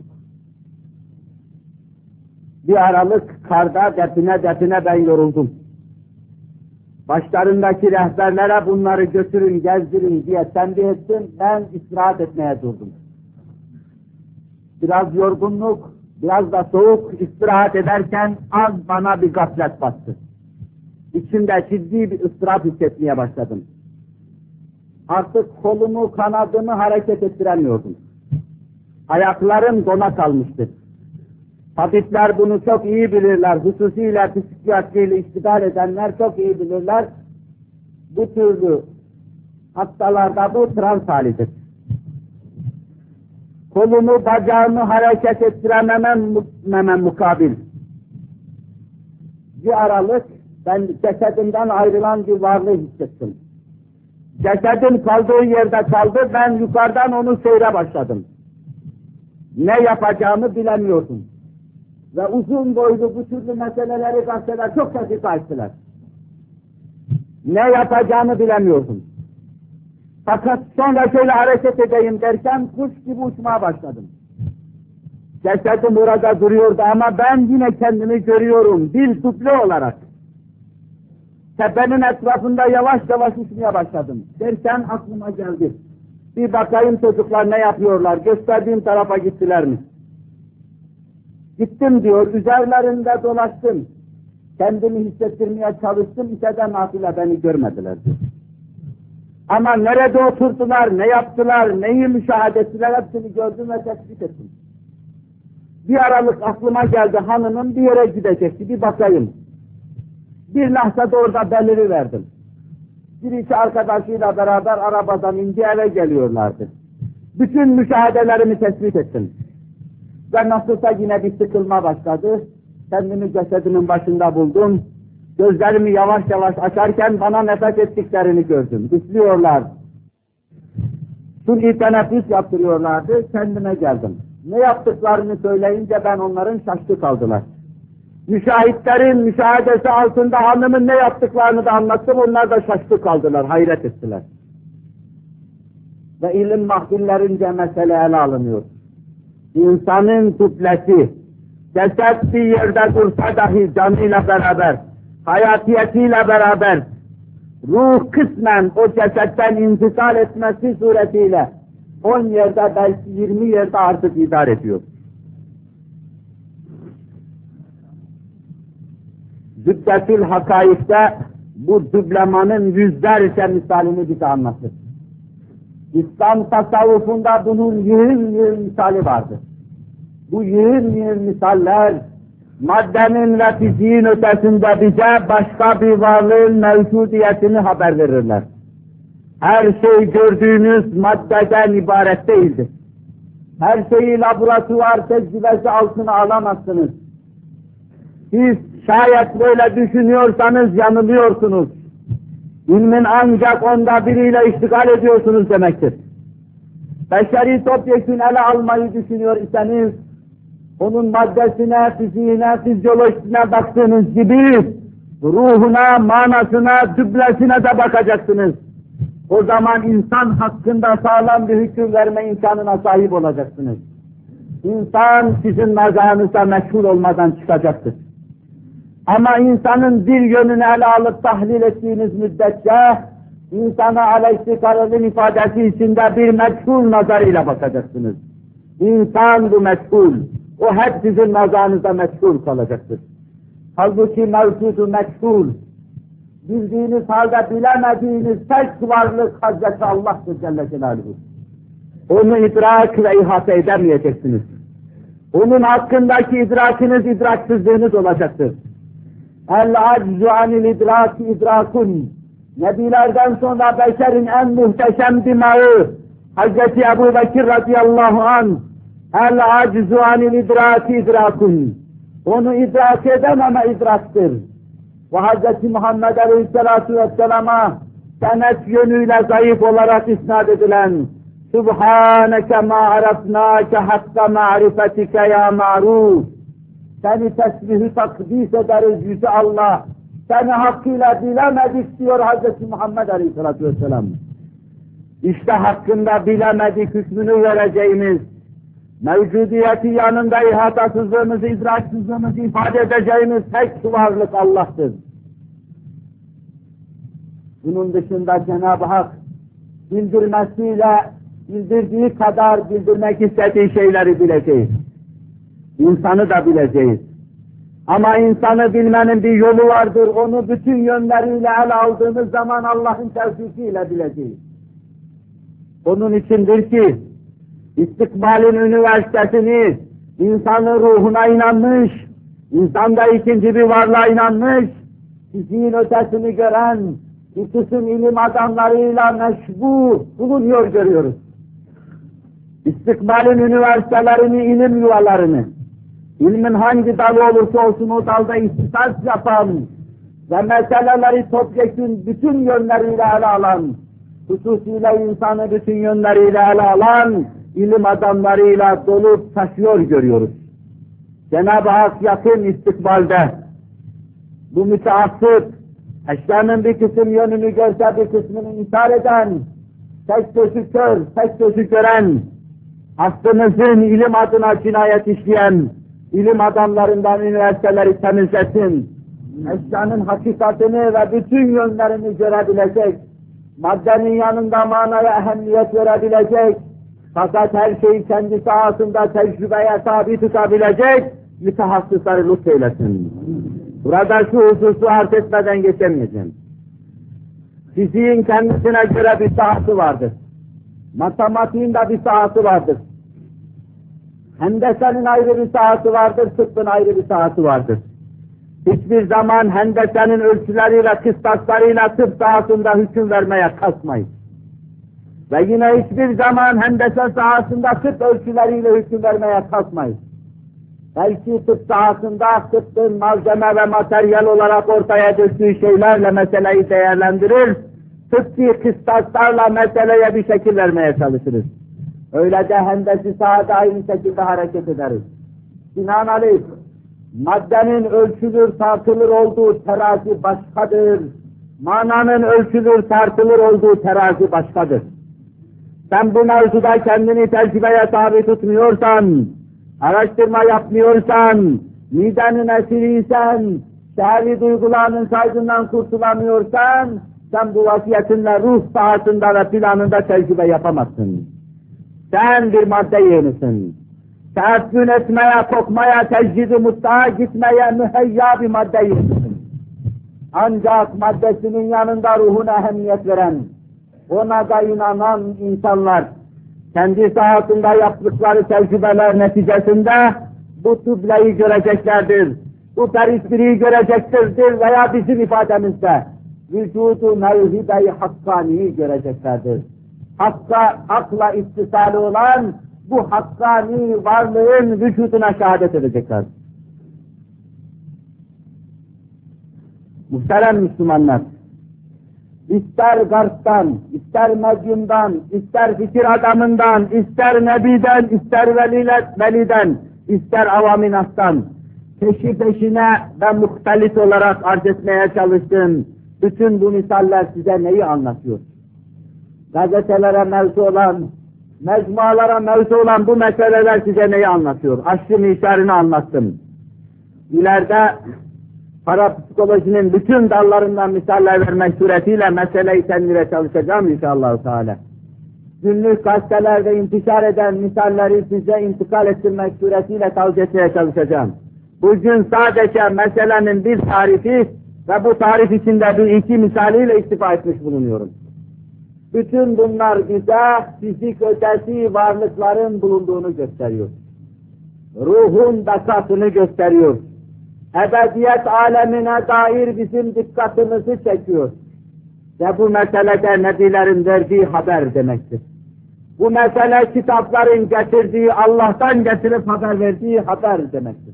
Bir aralık karda depine depine ben yoruldum. Başlarındaki rehberlere bunları götürün, gezdirin diye tembih ettim, ben istirahat etmeye durdum. Biraz yorgunluk, biraz da soğuk istirahat ederken az bana bir gaflet bastı. İçimde ciddi bir ıstırap hissetmeye başladım. Artık kolumu, kanadımı hareket ettiremiyordum. Ayaklarım dona kalmıştı. Tabipler bunu çok iyi bilirler, hususiyle psikiyatriyle iştigal edenler çok iyi bilirler. Bu türlü hastalarda bu trans halidir. Kolumu, bacağımı hareket ettirememem mukabil. Bir aralık ben cesedimden ayrılan bir varlığı hissettim. Cesedim kaldığı yerde kaldı, ben yukarıdan onu seyre başladım. Ne yapacağımı bilemiyordum. Ve uzun boylu bu türlü meseleleri gazeteler çok dakika açtılar. Ne yapacağımı bilemiyordum. Fakat sonra şöyle hareket edeyim derken kuş gibi uçmaya başladım. Cesedim orada duruyordu ama ben yine kendimi görüyorum bir duble olarak. Tepenin etrafında yavaş yavaş uçmaya başladım. Derken aklıma geldi. Bir bakayım çocuklar ne yapıyorlar, gösterdiğim tarafa gittiler mi? Gittim diyor, üzerlerinde dolaştım. Kendimi hissettirmeye çalıştım, ise de nafile beni görmediler diyor. Ama nerede oturdular, ne yaptılar, neyi müşahede ettiler, hepsini gördüm ve tespit ettim. Bir aralık aklıma geldi, hanımım bir yere gidecekti, bir bakayım. Bir lahzada orada beliriverdim. Bir iki arkadaşıyla beraber arabadan indi eve geliyorlardı. Bütün müşahedelerimi tespit ettim. Ve nasılsa yine bir sıkılma başladı. Kendimi cesedimin başında buldum. Gözlerimi yavaş yavaş açarken bana nefes ettiklerini gördüm. Üflüyorlar. Suni teneffüs yaptırıyorlardı. Kendime geldim. Ne yaptıklarını söyleyince ben onların şaştı kaldılar. Müşahitlerin müşahedesi altında hanımın ne yaptıklarını da anlattım. Onlar da şaştı kaldılar, hayret ettiler. Ve ilim mahfillerince mesele ele alınıyor. İnsanın kütlesi, ceset bir yerde dursa dahi canıyla beraber, hayatiyetiyle beraber, ruh kısmen o cesetten intikal etmesi suretiyle on yerde belki yirmi yerde artık idare ediyor. Zübbetül Hakaik'te bu düblemanın yüzlerce misalini bize anlatır. İslam tasavvufunda bunun yığın yığın misali vardır. Bu yığın yığın misaller, maddenin ve fiziğin ötesinde bize başka bir varlığın mevcudiyetini haber verirler. Her şey gördüğünüz maddeden ibaret değildir. Her şeyi laboratuvar tecrübesi altına alamazsınız. Siz şayet böyle düşünüyorsanız yanılıyorsunuz. İlmin ancak onda biriyle iştigal ediyorsunuz demektir. Beşeri topyekun ele almayı düşünüyor iseniz, onun maddesine, fiziğine, fizyolojisine baktığınız gibi, ruhuna, manasına, düblesine de bakacaksınız. O zaman insan hakkında sağlam bir hüküm verme imkanına sahip olacaksınız. İnsan sizin nazarınızda meşhur olmadan çıkacaktır. Ama insanın bir yönünü ele alıp tahlil ettiğiniz müddetçe, insana aleyhisselamın ifadesi içinde bir meçhul nazarıyla bakacaksınız. İnsan bu meçhul, o hep sizin nazarınızda meçhul kalacaktır. Halbuki mevcudu meçhul, bildiğiniz halde bilemediğiniz tek varlık Hazreti Allah'tır Celle Celaluhu. Onu idrak ve ihate edemeyeceksiniz. Onun hakkındaki idrakiniz idraksızlığınız olacaktır. El-aczu anil idraki idrakun. Nebilerden sonra beşerin en muhteşem dimağı Hazreti Ebu Bekir radıyallahu anh el-aczu anil idraki idrakun. Onu idrak edememe idraktır. Ve Hazreti Muhammed aleyhissalatu vesselama senet yönüyle zayıf olarak isnat edilen Subhaneke ma arafnake hakka ma'rifetike ya ma'ruf. Seni tesbih-i takdis ederiz Yüce Allah. Seni hakkıyla bilemedik diyor Hazreti Muhammed Aleyhisselatü Vesselam. İşte hakkında bilemedik hükmünü vereceğimiz, mevcudiyeti yanında ihatasızlığımızı, idraksızlığımızı ifade edeceğimiz tek varlık Allah'tır. Bunun dışında Cenab-ı Hak bildirmesiyle bildirdiği kadar bildirmek istediği şeyleri bileceğiz. İnsanı da bileceğiz. Ama insanı bilmenin bir yolu vardır. Onu bütün yönleriyle ele aldığımız zaman Allah'ın tevfikiyle bileceğiz. Onun içindir ki İstikbal'in üniversitesini insanın ruhuna inanmış, insanda ikinci bir varlığa inanmış, fiziğin ötesini gören bir kısım ilim adamlarıyla meşbu bulunuyor görüyoruz. İstikbal'in üniversitelerini, ilim yuvalarını, ilmin hangi dalı olursa olsun o dalda ihtisas yapan ve meseleleri topyekun bütün yönleriyle ele alan, hususiyle insanı bütün yönleriyle ele alan ilim adamlarıyla dolup taşıyor görüyoruz. Cenab-ı Hak yakın istikbalde bu müteassıp, eşyanın bir kısım yönünü görse bir kısmını inkar eden, tek gözü kör, tek gözü gören, aslımızın ilim adına cinayet işleyen, ilim adamlarından üniversiteleri temizlesin, eşyanın hakikatini ve bütün yönlerini görebilecek, maddenin yanında manaya ehemmiyet verebilecek, fakat her şeyi kendi sahasında tecrübeye tabi tutabilecek mütehassısları lütfeylesin. Burada şu hususu arz etmeden geçemeyeceğim. Fiziğin kendisine göre bir sahası vardır. Matematiğin de bir sahası vardır. Hendesenin ayrı bir sahası vardır, tıbbın ayrı bir sahası vardır. Hiçbir zaman hendesenin ölçüleriyle, kıstaslarıyla tıp sahasında hüküm vermeye kalkmayın. Ve yine hiçbir zaman hendese sahasında tıp ölçüleriyle hüküm vermeye kalkmayın. Belki tıp sahasında tıbbın malzeme ve materyal olarak ortaya döktüğü şeylerle meseleyi değerlendirir, tıbbi kıstaslarla meseleye bir şekil vermeye çalışırız. Öyle de hendesi sahada aynı şekilde hareket ederiz. Binaenaleyh, maddenin ölçülür, tartılır olduğu terazi başkadır. Mananın ölçülür, tartılır olduğu terazi başkadır. Sen bu mevzuda kendini tecrübeye tabi tutmuyorsan, araştırma yapmıyorsan, midenin esiriysen, şehvi duygularının saydığından kurtulamıyorsan, sen bu vasiyetinle ruh sahasında ve planında tecrübe yapamazsın. Sen bir madde yığınısın. Teessün etmeye, kokmaya, tecrid-i muttaha gitmeye müheyya bir madde yığınısın. Ancak maddesinin yanında ruhuna ehemmiyet veren, ona da inanan insanlar, kendi sahasında yaptıkları tecrübeler neticesinde bu tübleyi göreceklerdir. Bu perispiriyi görecektirdir veya bizim ifademizde vücudu mevhide-i hakkaniyi göreceklerdir. Hakka, akla ittisali olan bu hakkani varlığın vücuduna şehadet edecekler. Muhterem Müslümanlar, ister Garp'tan, ister medyumdan, ister fikir adamından, ister nebiden, ister velilet, veliden, ister avaminastan, peşi peşine ve muhtelif olarak arz etmeye çalıştığım bütün bu misaller size neyi anlatıyor? Gazetelere mevzu olan, mecmualara mevzu olan bu meseleler size neyi anlatıyor? Aşrı mişarını anlattım. İleride parapsikolojinin bütün dallarından misaller vermek suretiyle meseleyi tenvire çalışacağım inşallah Teala. Günlük gazetelerde intişar eden misalleri size intikal ettirmek suretiyle tavsiye etmeye çalışacağım. Bugün sadece meselenin bir tarifi ve bu tarif içinde bir iki misaliyle iktifa etmiş bulunuyorum. Bütün bunlar bize fizik ötesi varlıkların bulunduğunu gösteriyor. Ruhun dakikasını gösteriyor. Ebediyet alemine dair bizim dikkatimizi çekiyor. Ve bu meselede nebilerin verdiği haber demektir. Bu mesele kitapların getirdiği, Allah'tan getirip haber verdiği haber demektir.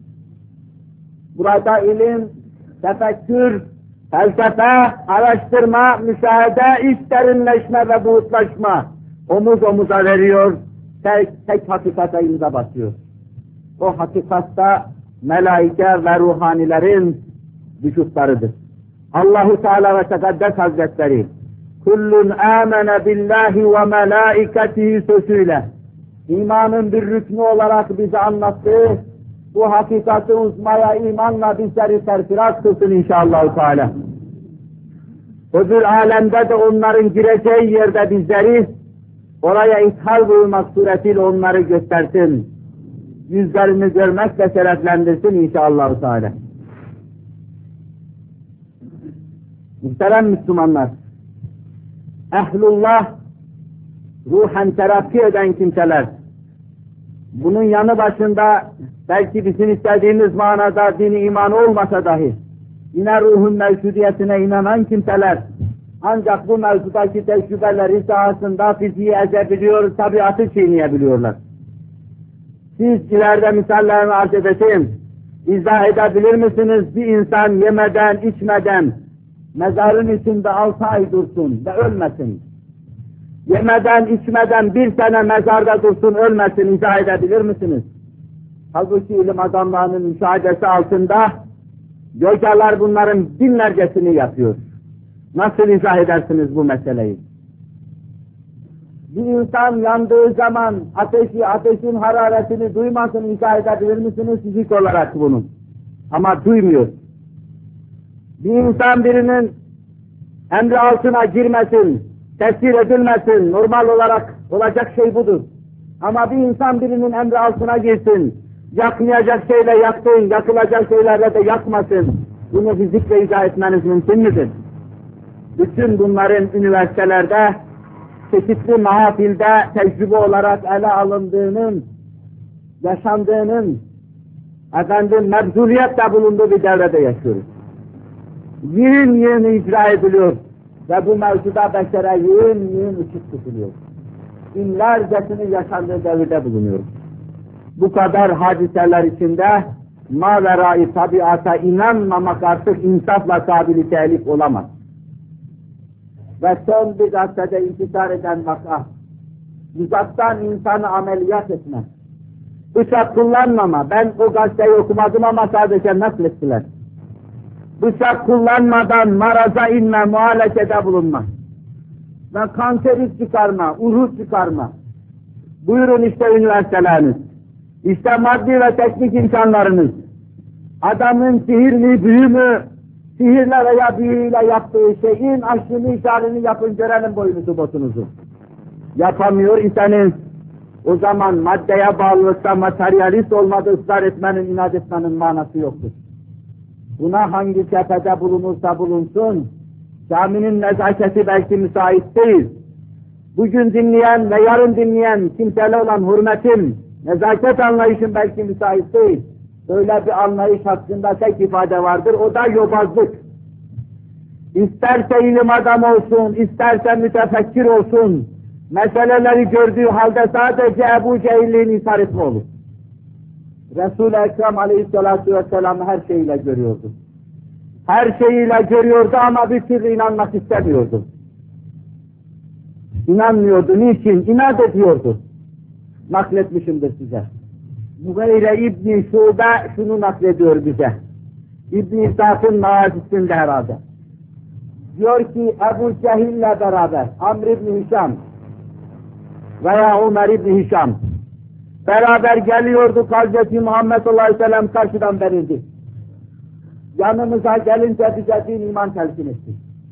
Burada ilim, tefekkür, felsefe, araştırma, müşahede, iç derinleşme ve buğutlaşma omuz omuza veriyor, tek, tek hakikate imza basıyor. O hakikatta melaike ve ruhanilerin vücutlarıdır. Allahu Teala ve Tekaddes Hazretleri kullun amene billahi ve melaiketihi sözüyle imanın bir rüknü olarak bize anlattığı bu hakikati uzmaya imanla bizleri terfirat kılsın inşallah Teala. Öbür alemde de onların gireceği yerde bizleri oraya ithal buyurmak suretiyle onları göstersin. Yüzlerini görmekle şereflendirsin inşallah Teala. Muhterem Müslümanlar, ehlullah, ruhen terakki eden kimseler, bunun yanı başında belki bizim istediğimiz manada dini iman olmasa dahi, yine ruhun mevcudiyetine inanan kimseler, ancak bu mevzudaki tecrübeleri sahasında fiziği ezebiliyor, tabiatı çiğneyebiliyorlar. Siz ileride misallerini arz edeceğim. İzah edebilir misiniz? Bir insan yemeden, içmeden, mezarın içinde altı ay dursun ve ölmesin. Yemeden, içmeden bir sene mezarda dursun, ölmesin, izah edebilir misiniz? Halbuki ilim adamlarının müşahedesi altında, hocalar bunların binlercesini yapıyor. Nasıl izah edersiniz bu meseleyi? Bir insan yandığı zaman ateşi, ateşin hararetini duymasın, izah edebilir misiniz fizik olarak bunu? Ama duymuyor. Bir insan birinin emri altına girmesin, tesir edilmesin, normal olarak olacak şey budur. Ama bir insan birinin emri altına girsin, yakmayacak şeyle yaksın, yakılacak şeylerle de yakmasın. Bunu fizikle izah etmeniz mümkün müdür? Bütün bunların üniversitelerde, çeşitli mahafilde tecrübe olarak ele alındığının yaşandığının efendim mevzuliyetle bulunduğu bir devrede yaşıyoruz. Yığın yığın icra ediliyor ve bu mevzuda beşere yığın yığın ışık tutuluyor. Binlercesinin yaşandığı devirde bulunuyoruz. Bu kadar hadiseler içinde mâverâ-i tabiata inanmamak artık insafla kabili telif olamaz. Ve son bir gazetede intişar eden vaka, uzaktan insanı ameliyat etme, bıçak kullanmama, ben o gazeteyi okumadım ama sadece naklettiler. Bıçak kullanmadan maraza inme, muhalekede bulunma ve kanseri çıkarma, uruh çıkarma. Buyurun işte üniversiteleriniz, işte maddi ve teknik imkanlarınız, adamın sihirli büyü mü, sihirle veya büyüyle yaptığı şeyin aşını işaretini yapın görelim boyunuzu botunuzu. Yapamıyor iseniz, o zaman maddeye bağlılıkta materyalist olmadı ısrar etmenin, inat etmenin manası yoktur. Buna hangi cephede bulunursa bulunsun, caminin nezaketi belki müsait değil. Bugün dinleyen ve yarın dinleyen kimsele olan hürmetim, nezaket anlayışım belki müsait değil. Böyle bir anlayış hakkında tek ifade vardır, o da yobazlık. İsterse ilim adam olsun, isterse mütefekkir olsun, meseleleri gördüğü halde sadece Ebu Cehil'in ishar etme olur. Resul-i Ekrem aleyhissalatu vesselam her şeyiyle görüyordu. Her şeyiyle görüyordu ama bir türlü inanmak istemiyordu. İnanmıyordu. Niçin? İnat ediyordu. Nakletmişimdir size. Mughire İbn-i Şube şunu naklediyor bize. İbn-i İshak'ın mağazisinde herhalde. Diyor ki Ebu Cehil'le beraber Amr İbn Hişam veya Ömer İbn Hişam beraber geliyordu, Hazreti Muhammed sallallahu aleyhi ve sellem karşıdan verildi. Yanımıza gelince bize din iman telkin etti.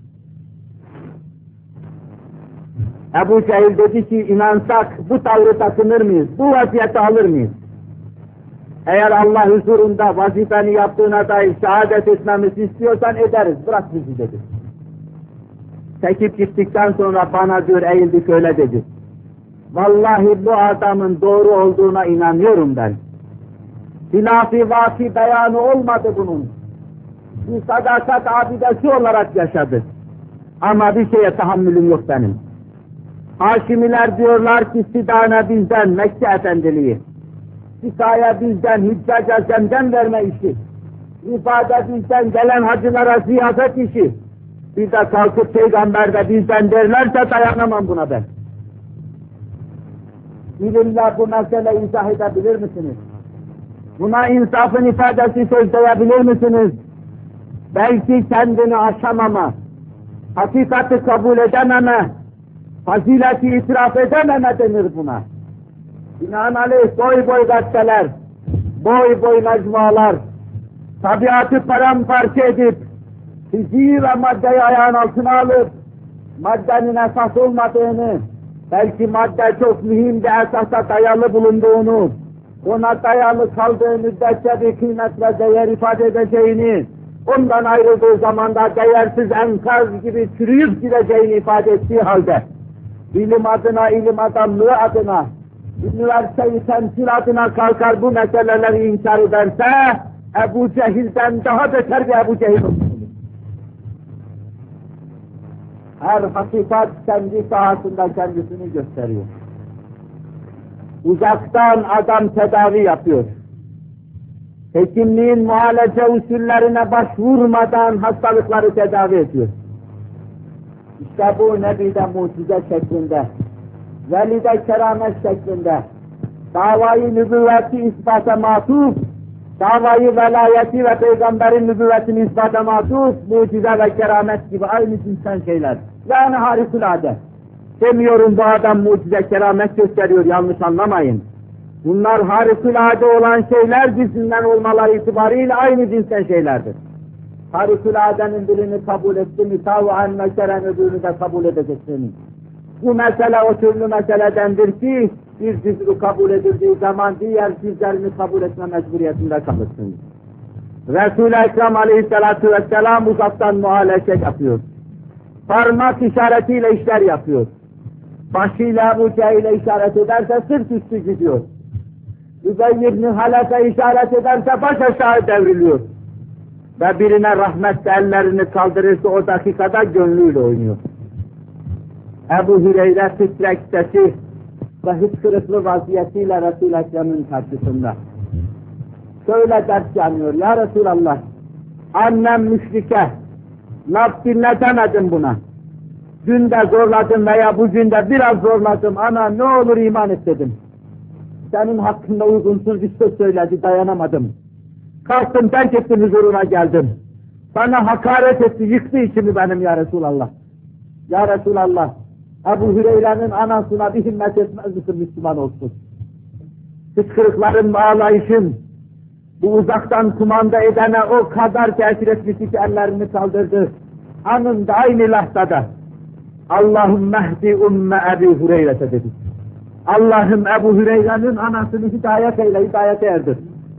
Ebu Cehil dedi ki inansak bu tavrı takınır mıyız? Bu vaziyeti alır mıyız? Eğer Allah huzurunda vazifeni yaptığına dair şehadet etmemizi istiyorsan ederiz, bırak bizi dedi. Çekip gittikten sonra bana diyor eğildi şöyle dedi. Vallahi bu adamın doğru olduğuna inanıyorum ben. Hilaf-ı vaki beyanı olmadı bunun. Bir sadakat abidesi olarak yaşadı. Ama bir şeye tahammülüm yok benim. Haşimiler diyorlar ki Sidane bizden Mekke efendiliği. Sikaya bizden hiccaca zemzem verme işi. İfade bizden gelen hacılara ziyafet işi. Bir de kalkıp peygamber de bizden derlerse dayanamam buna ben. İlimle bu mesele izah edebilir misiniz? Buna insafın ifadesi sözleyebilir misiniz? Belki kendini aşamama, hakikati kabul edememe, fazileti itiraf edememe denir buna. Binaenaleyh boy boy gazeteler, boy boy mecmualar, tabiatı paramparça edip, fiziği ve maddeyi ayağın altına alıp, maddenin esas olmadığını, belki madde çok mühim bir esasa dayalı bulunduğunu, ona dayalı kaldığı müddetçe bir kıymet ve değer ifade edeceğini, ondan ayrıldığı zaman da değersiz enkaz gibi çürüyüp gideceğini ifade ettiği halde, ilim adına, ilim adamlığı adına, üniversiteyi temsil adına kalkar bu meseleleri inkar ederse, Ebu Cehil'den daha beter bir Ebu Cehil olur. Her hakikat kendi sahasında kendisini gösteriyor. Uzaktan adam tedavi yapıyor. Hekimliğin muhalece usullerine başvurmadan hastalıkları tedavi ediyor. İşte bu Nebi'de mucize şeklinde, velide keramet şeklinde, davayı nübüvveti ispata matuf, davayı velayeti ve peygamberin nübüvvetini ispata matuf, mucize ve keramet gibi aynı cinsten şeyler. Yani harikulade. Demiyorum bu adam mucize keramet gösteriyor, yanlış anlamayın. Bunlar harikulade olan şeyler cinsinden olmaları itibariyle aynı cinsten şeylerdir. Harikuladenin birini kabul etti mi, tavuhan mekeren öbürünü de kabul edeceksin. Bu mesele o türlü meseledendir ki, bir cüz'ü kabul edildiği zaman diğer cüz'lerini kabul etme mecburiyetinde kalırsın. Resul-i Ekrem aleyhissalatu vesselam uzaktan muhalefet yapıyor. Parmak işaretiyle işler yapıyor. Başıyla Ebu Cehil'e işaret ederse sırt üstü gidiyor. Übey ibn Halef'e işaret ederse baş aşağı devriliyor. Ve birine rahmetle ellerini kaldırırsa o dakikada gönlüyle oynuyor. Ebu Hüreyre titrek sesi ve hıçkırıklı vaziyetiyle Resul-i Ekrem'in karşısında. Şöyle dert yanıyor, ya Resulallah, annem müşrike, laf dinletemedim buna. Dün de zorladım veya bugün de biraz zorladım, ana ne olur iman et dedim. Senin hakkında uygunsuz bir söz söyledi, dayanamadım. Kalktım, terk ettim, huzuruna geldim. Bana hakaret etti, yıktı içimi benim ya Resulallah. Ya Resulallah, Ebu Hüreyre'nin anasına bir himmet etmez misin Müslüman olsun? Hıçkırıkların, ağlayışın, bu uzaktan kumanda edene o kadar tesir etmişti ki ellerini kaldırdı. Anında aynı lahzada Allahümme ehdi umme Ebu Hüreyre dedi. Allah'ım Ebu Hüreyre'nin anasını hidayet eyle, hidayete erdir.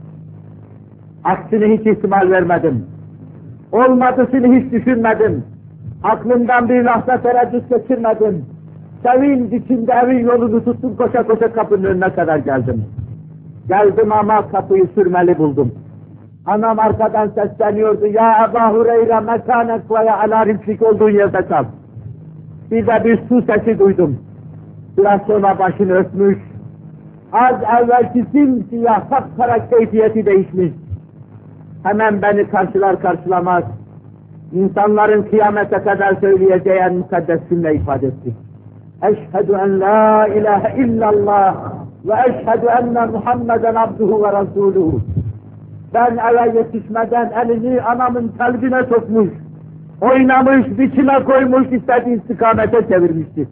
Aksini hiç ihtimal vermedim. Olmadısını hiç düşünmedim. Aklımdan bir lahza tereddüt geçirmedim. Sevinç içinde evin yolunu tuttum, koşa koşa kapının önüne kadar geldim. Geldim ama kapıyı sürmeli buldum. Anam arkadan sesleniyordu, ya Ebu Hüreyre mekanek ve ala rimsik olduğun yerde kal. Bir de bir su sesi duydum. Biraz sonra başını örtmüş, az evvelki simsiyah kapkara keyfiyeti değişmiş. Hemen beni karşılar karşılamaz, insanların kıyamete kadar söyleyeceği en mukaddes cümle ifade etti. Eşhedü en la ilahe illallah ve eşhedü enne Muhammeden abduhu ve rasuluhu. Ben eve yetişmeden elini anamın kalbine sokmuş, oynamış, biçime koymuş, istediği istikamete çevirmişti.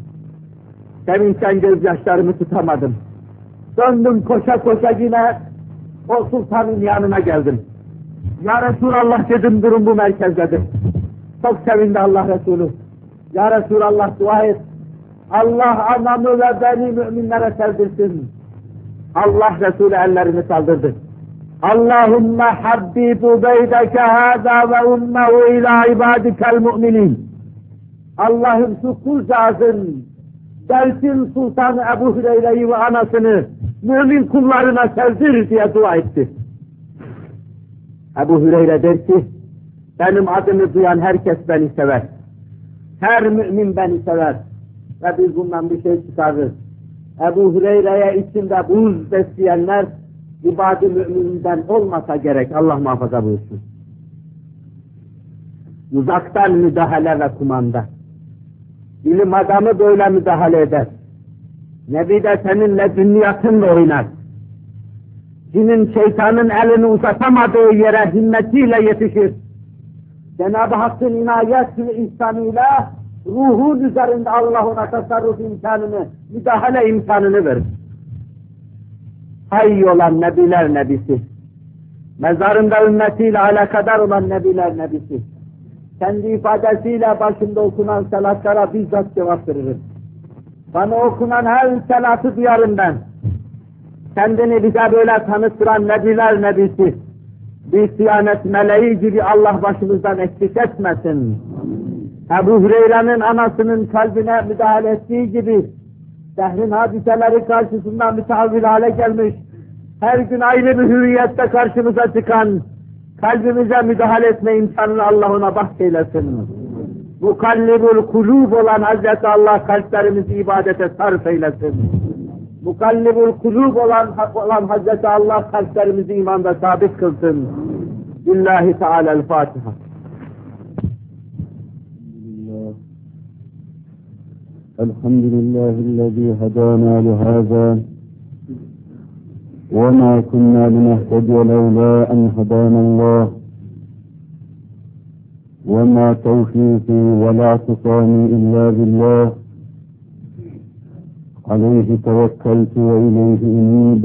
Sevinçten gözyaşlarımı tutamadım. Döndüm koşa koşa yine o sultanın yanına geldim. Ya Resulallah dedim, durum bu merkezdedir. Çok sevindi Allah Resulü. Ya Resulallah dua et. Allah anamı ve beni müminlere sevdirsin. Allah Resulü ellerini kaldırdı. Allahümme habbibu beydeke hâzâ ve ummehu ilâ ibâdikel mu'minin. Allah'ım şu kulcağızın, Delsin Sultanı Ebu Hüreyre'yi ve anasını mümin kullarına sevdir diye dua etti. Ebu Hüreyre der ki, benim adımı duyan herkes beni sever. Her mümin beni sever. Ve biz bundan bir şey çıkarırız. Ebu Hüreyre'ye içinde buz besleyenler, ibad-ı müminden olmasa gerek, Allah muhafaza buyursun. Uzaktan müdahale ve kumanda. İlim adamı böyle müdahale eder. Nebi de seninle dünyasınla oynar. Cinin şeytanın elini uzatamadığı yere himmetiyle yetişir. Cenab-ı Hakk'ın inayet ve ihsanıyla ruhun üzerinde Allah ona tasarruf imkanını, müdahale imkanını verir. Hayy olan Nebiler Nebisi, mezarında ümmetiyle alakadar olan Nebiler Nebisi, kendi ifadesiyle başında okunan salatlara bizzat cevap veririm. Bana okunan her salatı duyarım ben. Kendini bize böyle tanıtıran Nebiler Nebisi, bir siyanet meleği gibi Allah başımızdan eksik etmesin. Ebu Hüreyre'nin anasının kalbine müdahale ettiği gibi, dehrin hadiseleri karşısında mütehavvil hale gelmiş, her gün ayrı bir hürriyette karşımıza çıkan, kalbimize müdahale etme imkanını Allah ona bahşeylesin. Mukallibul kulub olan Hazreti Allah kalplerimizi ibadete sarf eylesin. Mukallibul kulub olan, olan Hazreti Allah kalplerimizi imanda sabit kılsın. Billahi Teala'l-Fatiha. Elhamdülillahi'llezî hedâna lihâzâ ve mâ kunnâ linehtediye levlâ en hedânallâh ve mâ tevfîkî ve lâ tusâmî illâ billâh aleyhi tevekkeltu ve ileyhi unîb.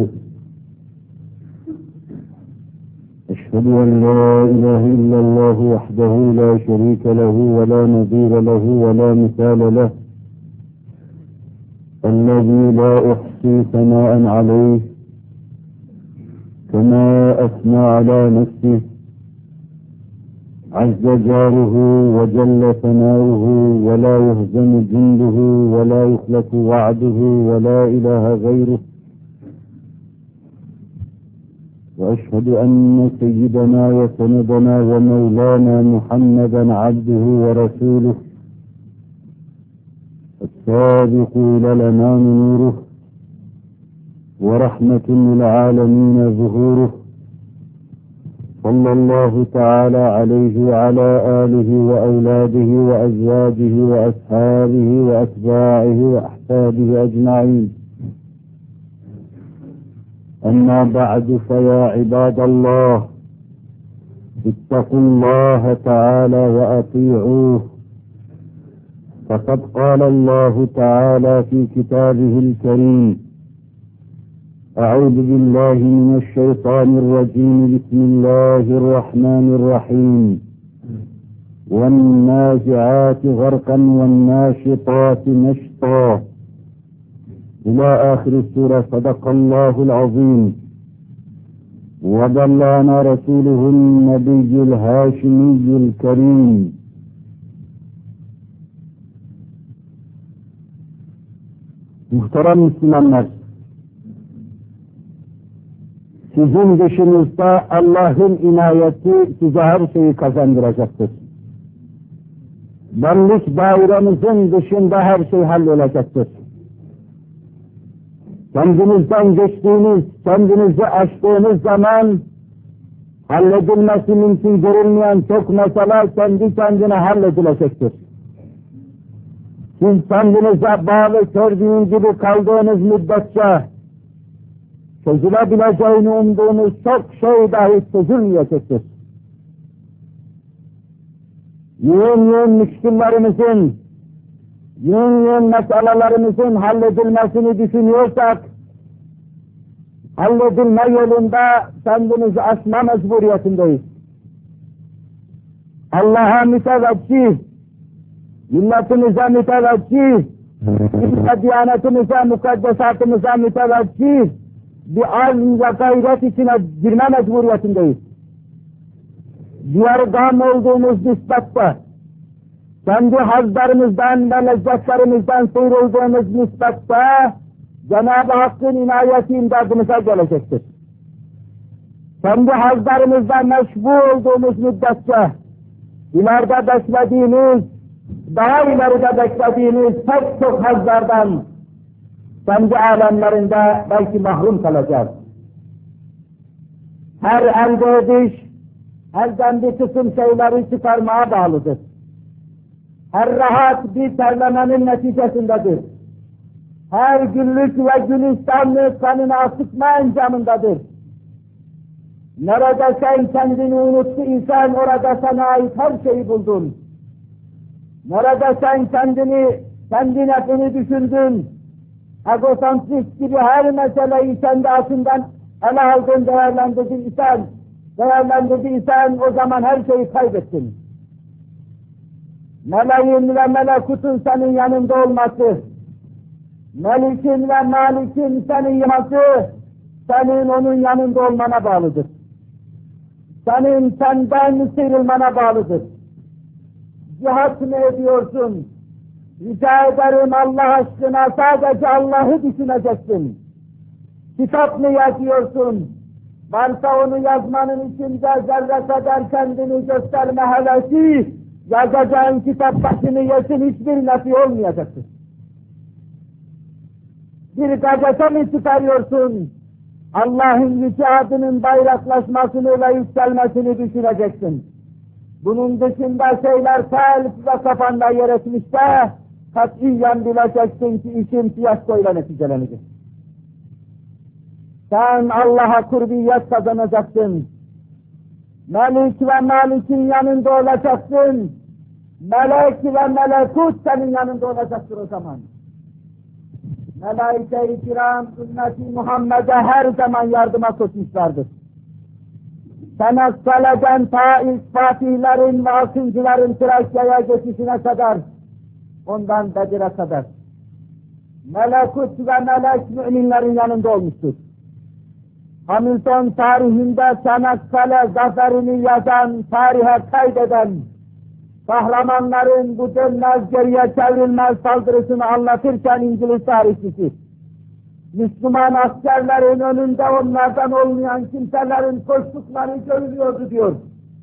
Eşhedü en lâ ilâhe illallâh vahdehu lâ şerîke lehu ve lâ nezîre lehu ve lâ misâle leh. الذي لا أحصي ثناء عليه كما أثنى على نفسه عز جاره وجل ثناؤه ولا يهزم جنده ولا يخلف وعده ولا إله غيره وأشهد أن سيدنا وسندنا ومولانا محمدا عبده ورسوله السابق إلى الأمام نوره ورحمة للعالمين ظهوره صلى الله تعالى عليه وعلى آله وأولاده وأزواجه وأصحابه وأتباعه وأحفاده أجمعين. أما بعد، فيا عباد الله، اتقوا الله تعالى وأطيعوه، فقد قال الله تعالى في كتابه الكريم: أعوذ بالله من الشيطان الرجيم، بسم الله الرحمن الرحيم: والنازعات غرقا والناشطات نشطا، إلى آخر السورة. صدق الله العظيم. وبلغنا رسوله النبي الهاشمي الكريم. Muhterem Müslümanlar, sizin dışınızda Allah'ın inayeti size her şeyi kazandıracaktır. Benlik dairenizin dışında her şey hallolacaktır. Kendinizden geçtiğiniz, kendinizi aştığınız zaman halledilmesi mümkün görülmeyen çok mesele kendi kendine halledilecektir. Siz kendinize bağlı gördüğün gibi kaldığınız müddetçe çözülebileceğini umduğunuz çok şey dahi çözülmeyecektir. Yığın yığın müşkillerimizin, yığın yığın meselelerimizin halledilmesini düşünüyorsak, halledilme yolunda kendimizi aşma mecburiyetindeyiz. Allah'a müteveccih, milletimize müteveccih, diyanetimize, mukaddesatımıza müteveccih, bir azm ve gayret içine girme mecburiyetindeyiz. Diğer gam olduğumuz nispette, kendi hazlarımızdan ve lezzetlerimizden sıyrıldığımız nispette, Cenab-ı Hakk'ın inayeti imdadımıza gelecektir. Kendi hazlarımızdan meşbu olduğumuz müddetçe, ileride beklediğimiz, daha ileride beklediğimiz pek çok hazlardan, kendi alemlerinde belki mahrum kalacağız. Her elde ediş, elden bir kısım şeyleri çıkarmaya bağlıdır. Her rahat bir terlemenin neticesindedir. Her güllük ve gülistanlık kanına sıkma encamındadır. Nerede sen kendini unuttuysan orada sana ait her şeyi buldun. Nerede sen kendini, kendi nefini düşündün, egosantrik gibi her meseleyi kendi altından ele aldın, değerlendirdiysen, değerlendirdiysen o zaman her şeyi kaybettin. Meleğin ve melekutun senin yanında olması, Melik'in ve Malik'in senin yanması, senin onun yanında olmana bağlıdır. Senin senden sıyrılmana bağlıdır. Cihat mı ediyorsun? Rica ederim Allah aşkına sadece Allah'ı düşüneceksin. Kitap mı yazıyorsun? Varsa onu yazmanın içinde zerre kadar kendini gösterme hevesi, yazacağın kitap başını yesin hiçbir nefi olmayacaktır. Bir gazete mi çıkarıyorsun? Allah'ın yüce adının bayraklaşmasını ve yükselmesini düşüneceksin. Bunun dışında şeyler kalp ve kafanda yer etmişse, katiyen bileceksin ki işin fiyaskoyla neticelenecek. Sen Allah'a kurbiyet kazanacaksın. Melik ve Malik'in yanında olacaksın. Melek ve melekut senin yanında olacaktır o zaman. Melaike-i kiram ümmeti Muhammed'e her zaman yardıma koşmuşlardır. Tenezzaleden ta ilk fatihlerin ve altıncıların Trakya'ya geçişine kadar, ondan Bedir'e kadar. Melekut ve melek müminlerin yanında olmuştur. Hamilton tarihinde Çanakkale zaferini yazan, tarihe kaydeden, kahramanların bu dönmez geriye çevrilmez saldırısını anlatırken İngiliz tarihçisi, Müslüman askerlerin önünde onlardan olmayan kimselerin koştukları görülüyordu diyor.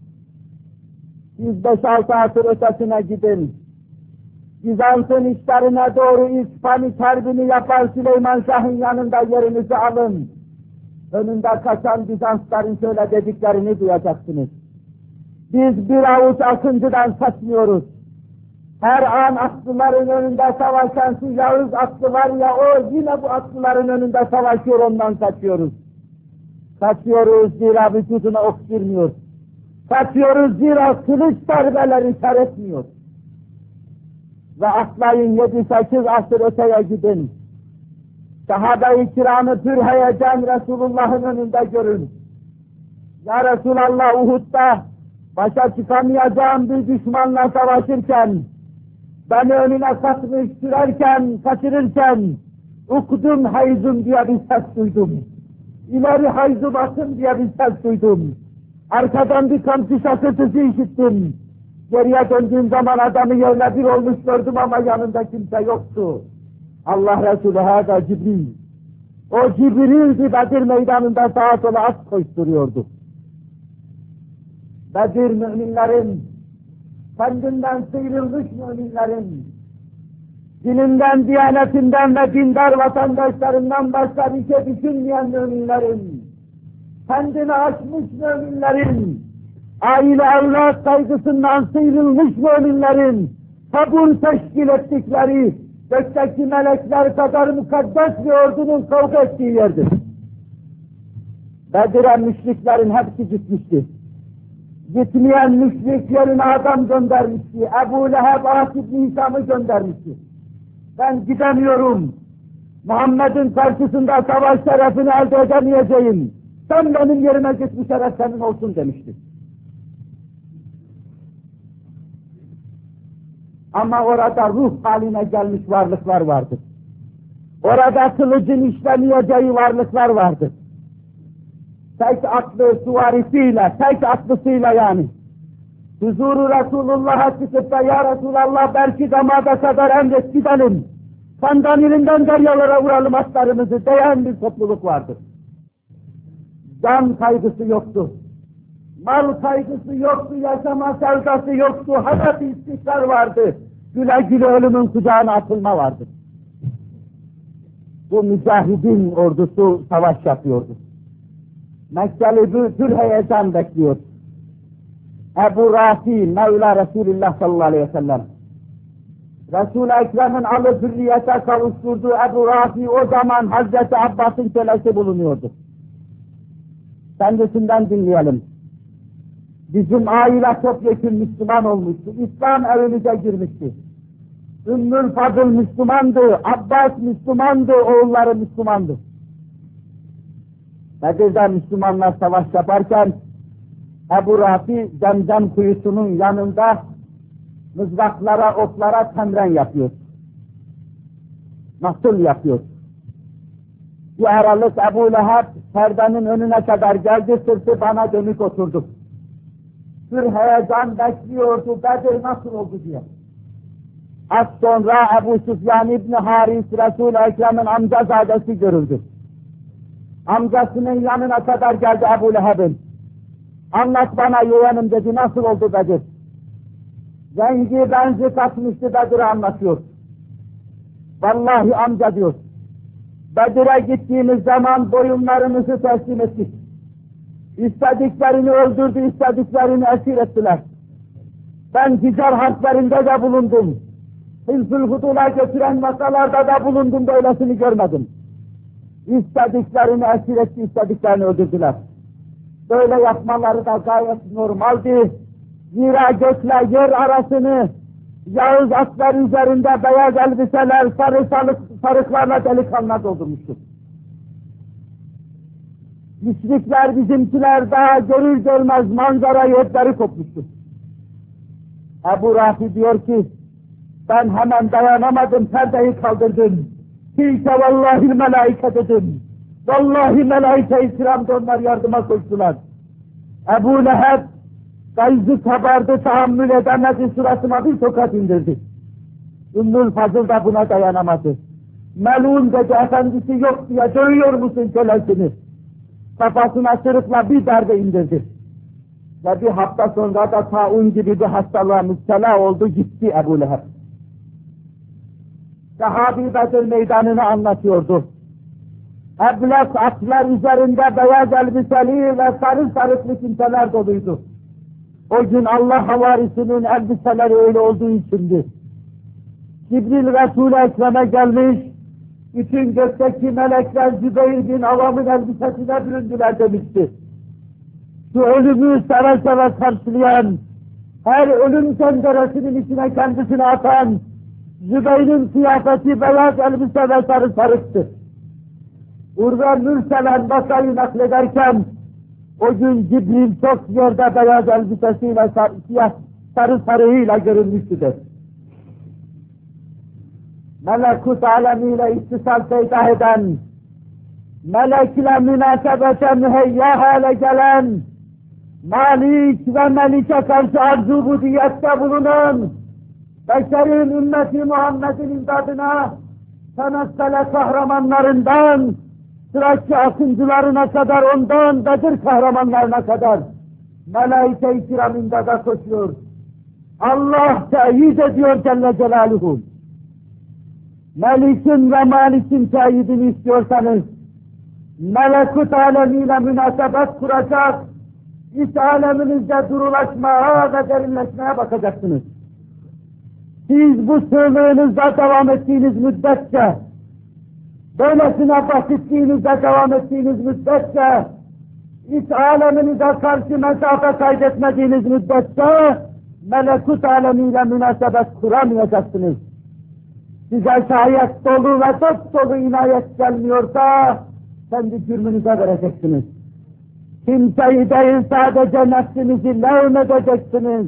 Siz beş altı asır ötesine gidin. Bizans'ın işlerine doğru ilk panik harbini yapan Süleyman Şah'ın yanında yerinizi alın. Önünde kaçan Bizansların şöyle dediklerini duyacaksınız. Biz bir avuç akıncıdan kaçmıyoruz. Her an atlıların önünde savaşan şu Yağız atlı var ya, o yine bu atlıların önünde savaşıyor, ondan kaçıyoruz. Kaçıyoruz zira vücuduna ok girmiyor. Kaçıyoruz zira kılıç darbeleri kar etmiyor. Ve atlayın yedi sekiz asır öteye gidin. Sahabe-i kiramı pür heyecan Resulullah'ın önünde görün. Ya Resulallah, Uhud'da başa çıkamayacağım bir düşmanla savaşırken, beni önüne katmış, sürerken, kaçırırken, ukdum hayzum diye bir ses duydum. İleri hayzum atın diye bir ses duydum. Arkadan bir kamçı şakırtısı işittim. Geriye döndüğüm zaman adamı yerle bir olmuş gördüm ama yanında kimse yoktu. Allah Resulü hâdâ Cibril. O Cibril'di, Bedir meydanında sağa sola at koşturuyordu. Bedir müminlerin, kendinden sıyrılmış müminlerin, dininden, diyanetinden ve dindar vatandaşlarından başka bir şey düşünmeyen müminlerin, kendini aşmış müminlerin, aile evlat saygısından sıyrılmış müminlerin, kabul teşkil ettikleri, gökteki melekler kadar mukaddes bir ordunun kavga ettiği yerdir. Bedir'e müşriklerin hepsi gitmişti. Gitmeyen müşrik yerine adam göndermişti. Ebu Leheb As İbni Hisam'ı göndermişti. Ben gidemiyorum. Muhammed'in karşısında savaş şerefini elde edemeyeceğim. Sen benim yerime git, bu şeref senin olsun demişti. Ama orada ruh haline gelmiş varlıklar vardır. Orada kılıcın işlemeyeceği varlıklar vardır. Tek atlı süvarisiyle, tek atlısıyla yani. Huzuru Resulullah'a çıkıp da ya Resulallah belki damada kadar emret gidelim. Kandan ilinden deryalara vuralım atlarımızı diyen bir topluluk vardır. Can kaygısı yoktu. Mal kaygısı yoktu, yaşama sevdası yoktu, hayat istikrar vardı. Güle güle ölümün kucağına atılma vardı. Bu mücahidin ordusu savaş yapıyordu. Mekkeli bir tür heyecan bekliyor. Ebu Rafi, Mevla Resulullah sallallahu aleyhi ve sellem. Resul-i Ekrem'in alı hürriyete kavuşturduğu Ebu Rafi o zaman Hazreti Abbas'ın kölesi bulunuyordu. Kendisinden dinleyelim. Bizim aile topyekun Müslüman olmuştu. İslam evimize girmişti. Ümmül Fadıl Müslümandı, Abbas Müslümandı, oğulları Müslümandı. Bedir'de Müslümanlar savaş yaparken Ebu Rafi Zemzem kuyusunun yanında mızraklara, oklara temren yapıyor. Nasıl yapıyor? Bir aralık Ebu Leheb perdenin önüne kadar geldi, sırtı bana dönük oturdu. Bir heyecan bekliyordu, Bedir nasıl oldu diye. Az sonra Ebu Süfyan İbni Haris, Resul-i Ekrem'in amcazadesi görüldü. Amcasının yanına kadar geldi Ebu Leheb'in. Anlat bana yeğenim dedi, nasıl oldu Bedir? Rengi benzi katmıştı, Bedir'i anlatıyor. Vallahi amca diyor, Bedir'e gittiğimiz zaman boyunlarımızı teslim ettik. İstediklerini öldürdü, istediklerini esir ettiler. Ben ticar harplerinde de bulundum. Hilfül Hudul'a götüren masalarda da bulundum, böylesini görmedim. İstediklerini esir etti, istediklerini öldürdüler. Böyle yapmaları da gayet normaldi. Zira gökle yer arasını Yağız atlar üzerinde beyaz elbiseler, sarı sarık, sarıklarla delikanlılar doldurmuştur. Müşrikler, bizimkiler daha görür görmez manzarayı ötleri kopmuştur. Ebu Rafi diyor ki, ben hemen dayanamadım, perdeyi kaldırdım. Tilke vallahi melaike dedim. Vallahi melaike-i kiram da onlar yardıma koştular. Ebu Leheb gayzı kabardı, tahammül edemedi, suratıma bir tokat indirdi. Ümmül Fazıl da buna dayanamadı. Melun dedi, efendisi yok diye dövüyor musun kölesini? Kafasına sırıkla bir darbe indirdi. Ve bir hafta sonra da taun gibi bir hastalığa müptela oldu, gitti Ebu Leheb. Sahabi Bedir meydanını anlatıyordu. Eblek atlar üzerinde beyaz elbiseli ve sarı sarıklı kimseler doluydu. O gün Allah havarisinin elbiseleri öyle olduğu içindi. Cibril Resul-i Ekrem'e gelmiş, bütün gökteki melekler Zübeyir bin Avam'ın elbisesine büründüler demişti. Şu ölümü seve seve karşılayan, her ölüm senderesinin içine kendisini atan, Zübeyir'in kıyafeti beyaz elbise ve sarı sarıktı. Urve Mürselen vakayı naklederken, o gün Cibril çok yerde beyaz elbisesiyle, sar, siyah, sarı sarığıyla görünmüştür. Melekut alemiyle ittisal peydah eden, melekle münasebete müheyya hale gelen, Malik ve Melik'e karşı arzu budiyette bulunan, beşerin ümmeti Muhammed'in imdadına, tenezzele kahramanlarından, Sıraççı akıncılarına kadar, ondan Bedir kahramanlarına kadar melaike-i kiram imdada koşuyor. Allah teyit ediyor Celle Celaluhu. Melik'in ve Malik'in teyidini istiyorsanız, melekut alemiyle münasebet kuracak, iç aleminizde durulaşmaya ve derinleşmeye bakacaksınız. Siz bu sığınığınızda devam ettiğiniz müddetçe, böylesine basitliğinizde devam ettiğiniz müddetçe, iç aleminize karşı mesafe kaydetmediğiniz müddetçe, melekut alemiyle münasebet kuramayacaksınız. Size şayet dolu ve dop dolu inayet gelmiyorsa, kendi cürmünüze vereceksiniz. Kimseyi değil sadece nefsinizi levm edeceksiniz.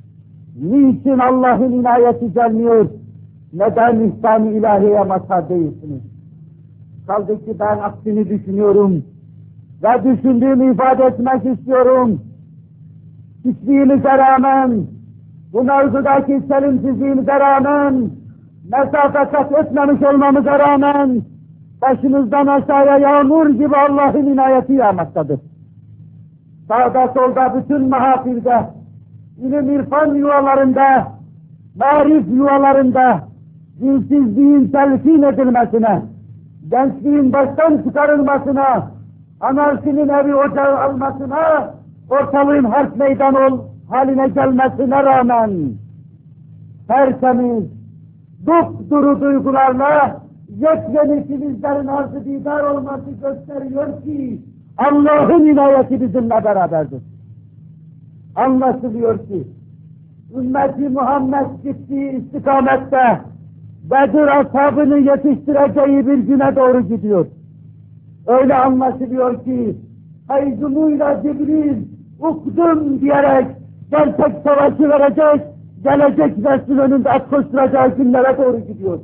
Niçin Allah'ın inayeti gelmiyor? Neden ihsan-ı ilahiye mazhar değilsiniz? Kaldı ki ben aksini düşünüyorum ve düşündüğümü ifade etmek istiyorum. Hiçliğimize rağmen, bu mevzudaki selimsizliğimize rağmen, mesafe kat etmemiş olmamıza rağmen, başımızdan aşağıya yağmur gibi Allah'ın inayeti yağmaktadır. Sağda solda bütün mahafilde, ilim irfan yuvalarında, marif yuvalarında, dinsizliğin telkin edilmesine, gençliğin baştan çıkarılmasına, anarşinin evi ocağı almasına, ortalığın harp meydan ol haline gelmesine rağmen, tertemiz, dupduru duygularla yepyeni filizlerin arz-ı didar olması gösteriyor ki, Allah'ın inayeti bizimle beraberdir. Anlaşılıyor ki, ümmeti Muhammed gittiği istikamette, Bedir ashabını yetiştireceği bir güne doğru gidiyor. Öyle anlaşılıyor ki, hayzumuyla Cibril, ukdum diyerek, gerçek savaşı verecek, gelecek neslin önünde at koşturacağı günlere doğru gidiyor.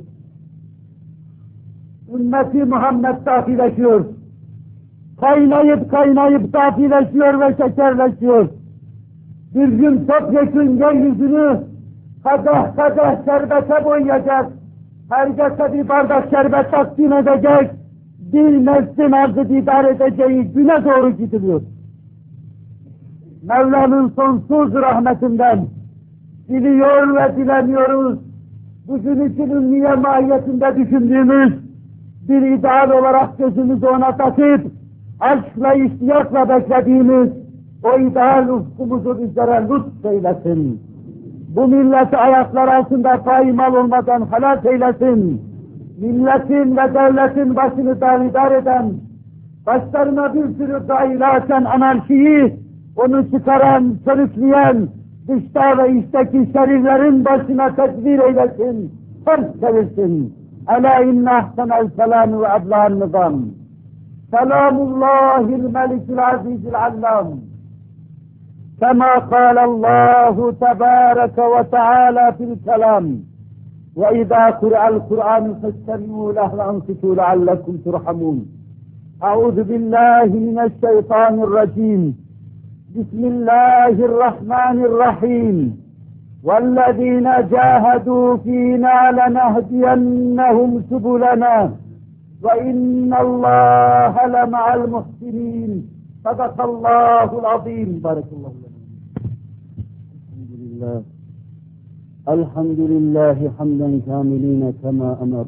Ümmeti Muhammed dafileşiyor. Kaynayıp kaynayıp dafileşiyor ve şekerleşiyor. Bir gün topyekun yeryüzünü kadeh kadeh şerbete boyayacak, herkese bir bardak şerbet takdim edecek, bir neslin arz-ı didar edeceği güne doğru gidiliyor. Mevla'nın sonsuz rahmetinden diliyor ve dileniyoruz. Bugün için ümmiye mahiyetinde düşündüğümüz bir ideal olarak gözümüzü ona takıp aşkla iştiyakla beklediğimiz o ideal ufkumuzu bizlere lütfeylesin. Bu milleti ayaklar altında paymal olmadan halal eylesin. Milletin ve devletin başını daridar eden, başlarına bir sürü daire açan anarşiyi, onu çıkaran, sürükleyen, dışta ve içteki şerirlerin başına tedbir eylesin, ters çevirsin. Ela inne ahsenel selamü ve ablâ'n nizam. Selamullahil melikil azizil allam. كما قال الله تبارك وتعالى في الكلام وإذا قرأ القرآن فاستمعوا له وأنصتوا لعلكم ترحمون أعوذ بالله من الشيطان الرجيم بسم الله الرحمن الرحيم والذين جاهدوا فينا لنهدينهم سبلنا وإن الله لمع المحسنين. صدق الله العظيم. بارك الله لكم. الحمد لله الحمد لله حمدا كاملين كما أمر.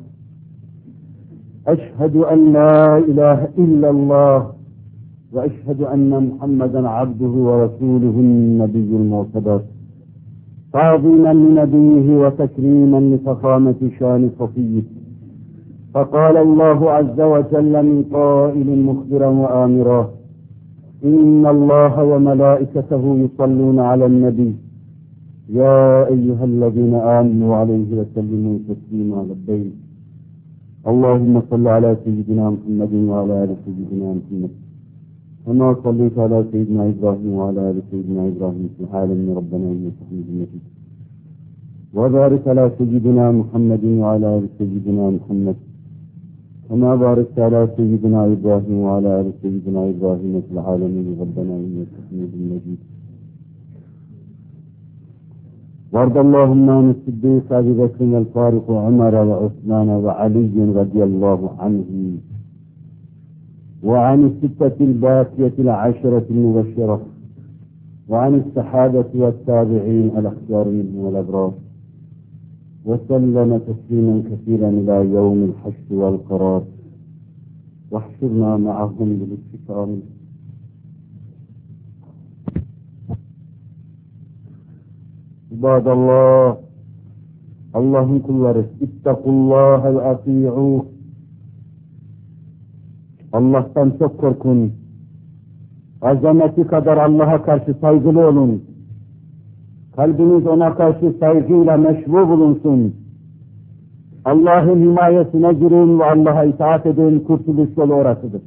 أشهد أن لا إله إلا الله وأشهد أن محمدا عبده ورسوله النبي المرتضى تعظيما لنبيه وتكريما لفخامة شان صفيه. فقال الله عز وجل من قائل مخبرا وآمرا: إن الله وملائكته يصلون على النبي يا أيها الذين آمنوا عليه وسلموا تسليما. لبيك اللهم صل على سيدنا محمد وعلى آل سيدنا محمد كما صليت على سيدنا إبراهيم وعلى آل سيدنا إبراهيم في العالمين ربنا إنك حميد مجيد. وبارك على سيدنا محمد وعلى آل سيدنا محمد كما باركت على سيدنا إبراهيم وعلى آل سيدنا إبراهيم في العالمين ربنا إنك حميد مجيد. وارض اللهم عن الصديق أبي بكر الفاروق وعمر وعثمان وعلي رضي الله عنهم وعن الستة الباقية العشرة المبشرة وعن الصحابة والتابعين الأخيار منهم والأبرار وسلم تسليما كثيرا إلى يوم الحشر والقرار واحشرنا معهم بالاستقامة. عباد الله Allah'ın kulları ittakullaha ve ati'uh. Allah'tan çok korkun. Azameti kadar Allah'a karşı saygılı olun. Kalbiniz ona karşı saygıyla meşru bulunsun. Allah'ın himayesine girin ve Allah'a itaat edin, kurtuluş yolu orasıdır.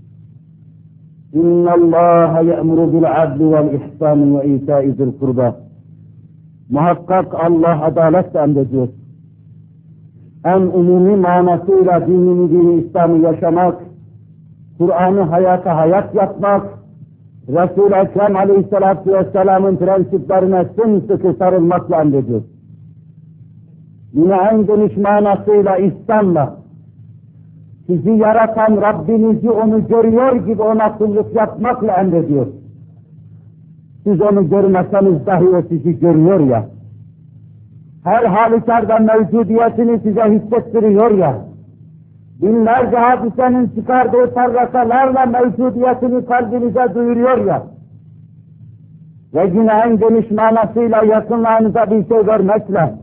İnna Allaha ye'muru bil adli vel ihsan ve ita'i zil kurba. Muhakkak Allah adaletle emrediyor. En umumi manasıyla dinini dini İslam'ı yaşamak, Kur'an'ı hayata hayat yapmak, Resul-i Ekrem Aleyhisselatü Vesselam'ın prensiplerine sımsıkı sarılmakla emrediyor. Yine en geniş manasıyla İslam'la, sizi yaratan Rabbinizi onu görüyor gibi ona kulluk yapmakla emrediyor. Siz onu görmeseniz dahi o sizi görüyor ya, her halükarda mevcudiyetini size hissettiriyor ya, binlerce hadisenin çıkardığı tarlakalarla mevcudiyetini kalbinize duyuruyor ya, ve yine en geniş manasıyla yakınlarınıza bir şey vermekle,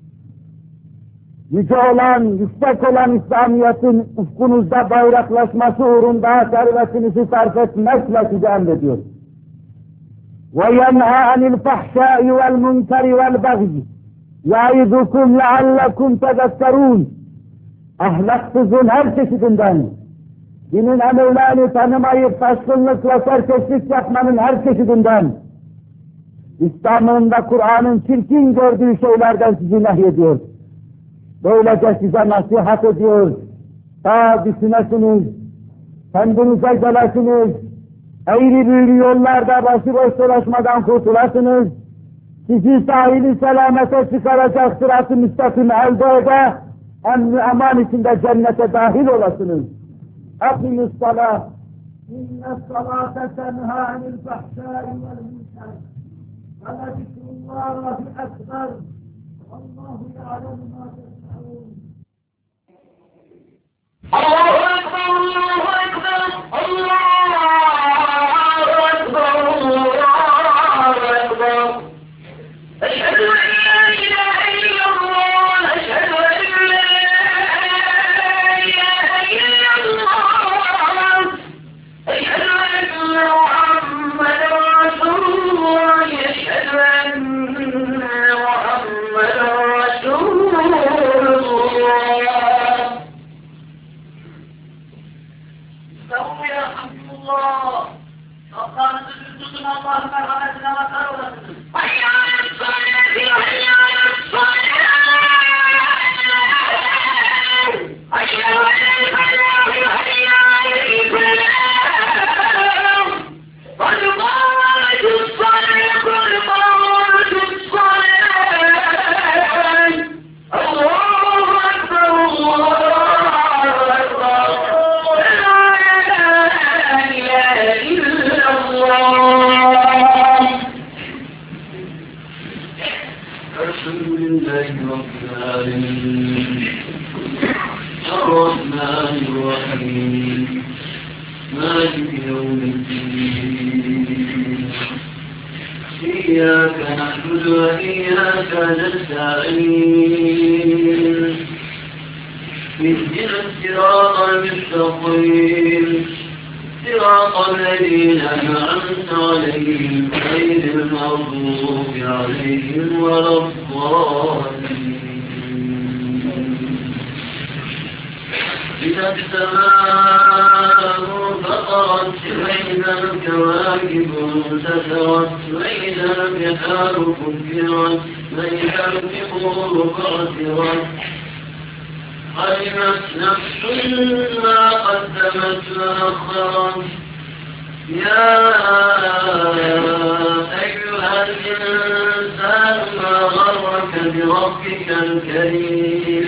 yüce olan, yüksek olan İslamiyet'in ufkunuzda bayraklaşması uğrunda servetinizi sarf etmekle size emrediyor. وَيَنْهَا عَنِ الْفَحْشَاءِ وَالْمُنْكَرِ وَالْبَغْيِ يَعِظُكُمْ لَعَلَّكُمْ تَذَكَّرُونَ. Ahlaksızlığın her çeşidinden, dinin emirlerini tanımayıp taşkınlık ve serkeşlik yapmanın her çeşidinden, İslam'ın da Kur'an'ın çirkin gördüğü şeylerden sizi nehyediyor. Böylece size nasihat ediyor. Ta düşünesiniz, kendinize gelesiniz, eğri büğrü yollarda başıboş dolaşmadan kurtulasınız, sizi sahili selamete çıkaracak sırat-ı müstakim elde ede, emni aman içinde cennete dahil olasınız. Akimü's salâh. İnnes salâte tenhâ anil fahşâi vel münker. Ve lezikrullâhi ekber. Allahu ya'lemu mâ tesna'ûn. Allahu ekber, Allahu ekber, Allahu ekber, Allahu ekber. Eşhedü en la ilahe illallah, eşhedü en la ilahe illallah, eşhedü enne Muhammeden Resulullah, eşhedü enne Muhammeden Resulullah. لله رب العالمين الرحمن الرحيم مالك يوم الدين إياك نعبد وإياك نستعين اهدنا الصراط المستقيم صراط الذين أنعمت عليهم غير المغضوب عليهم ولا الضالين إذا السماء فطرت وإذا الكواكب انتثرت وإذا البحار فجرت وإذا البحور بعثرت علمت نفس ما قدمت وأخرت يا أيها الإنسان ما غرك بربك الكريم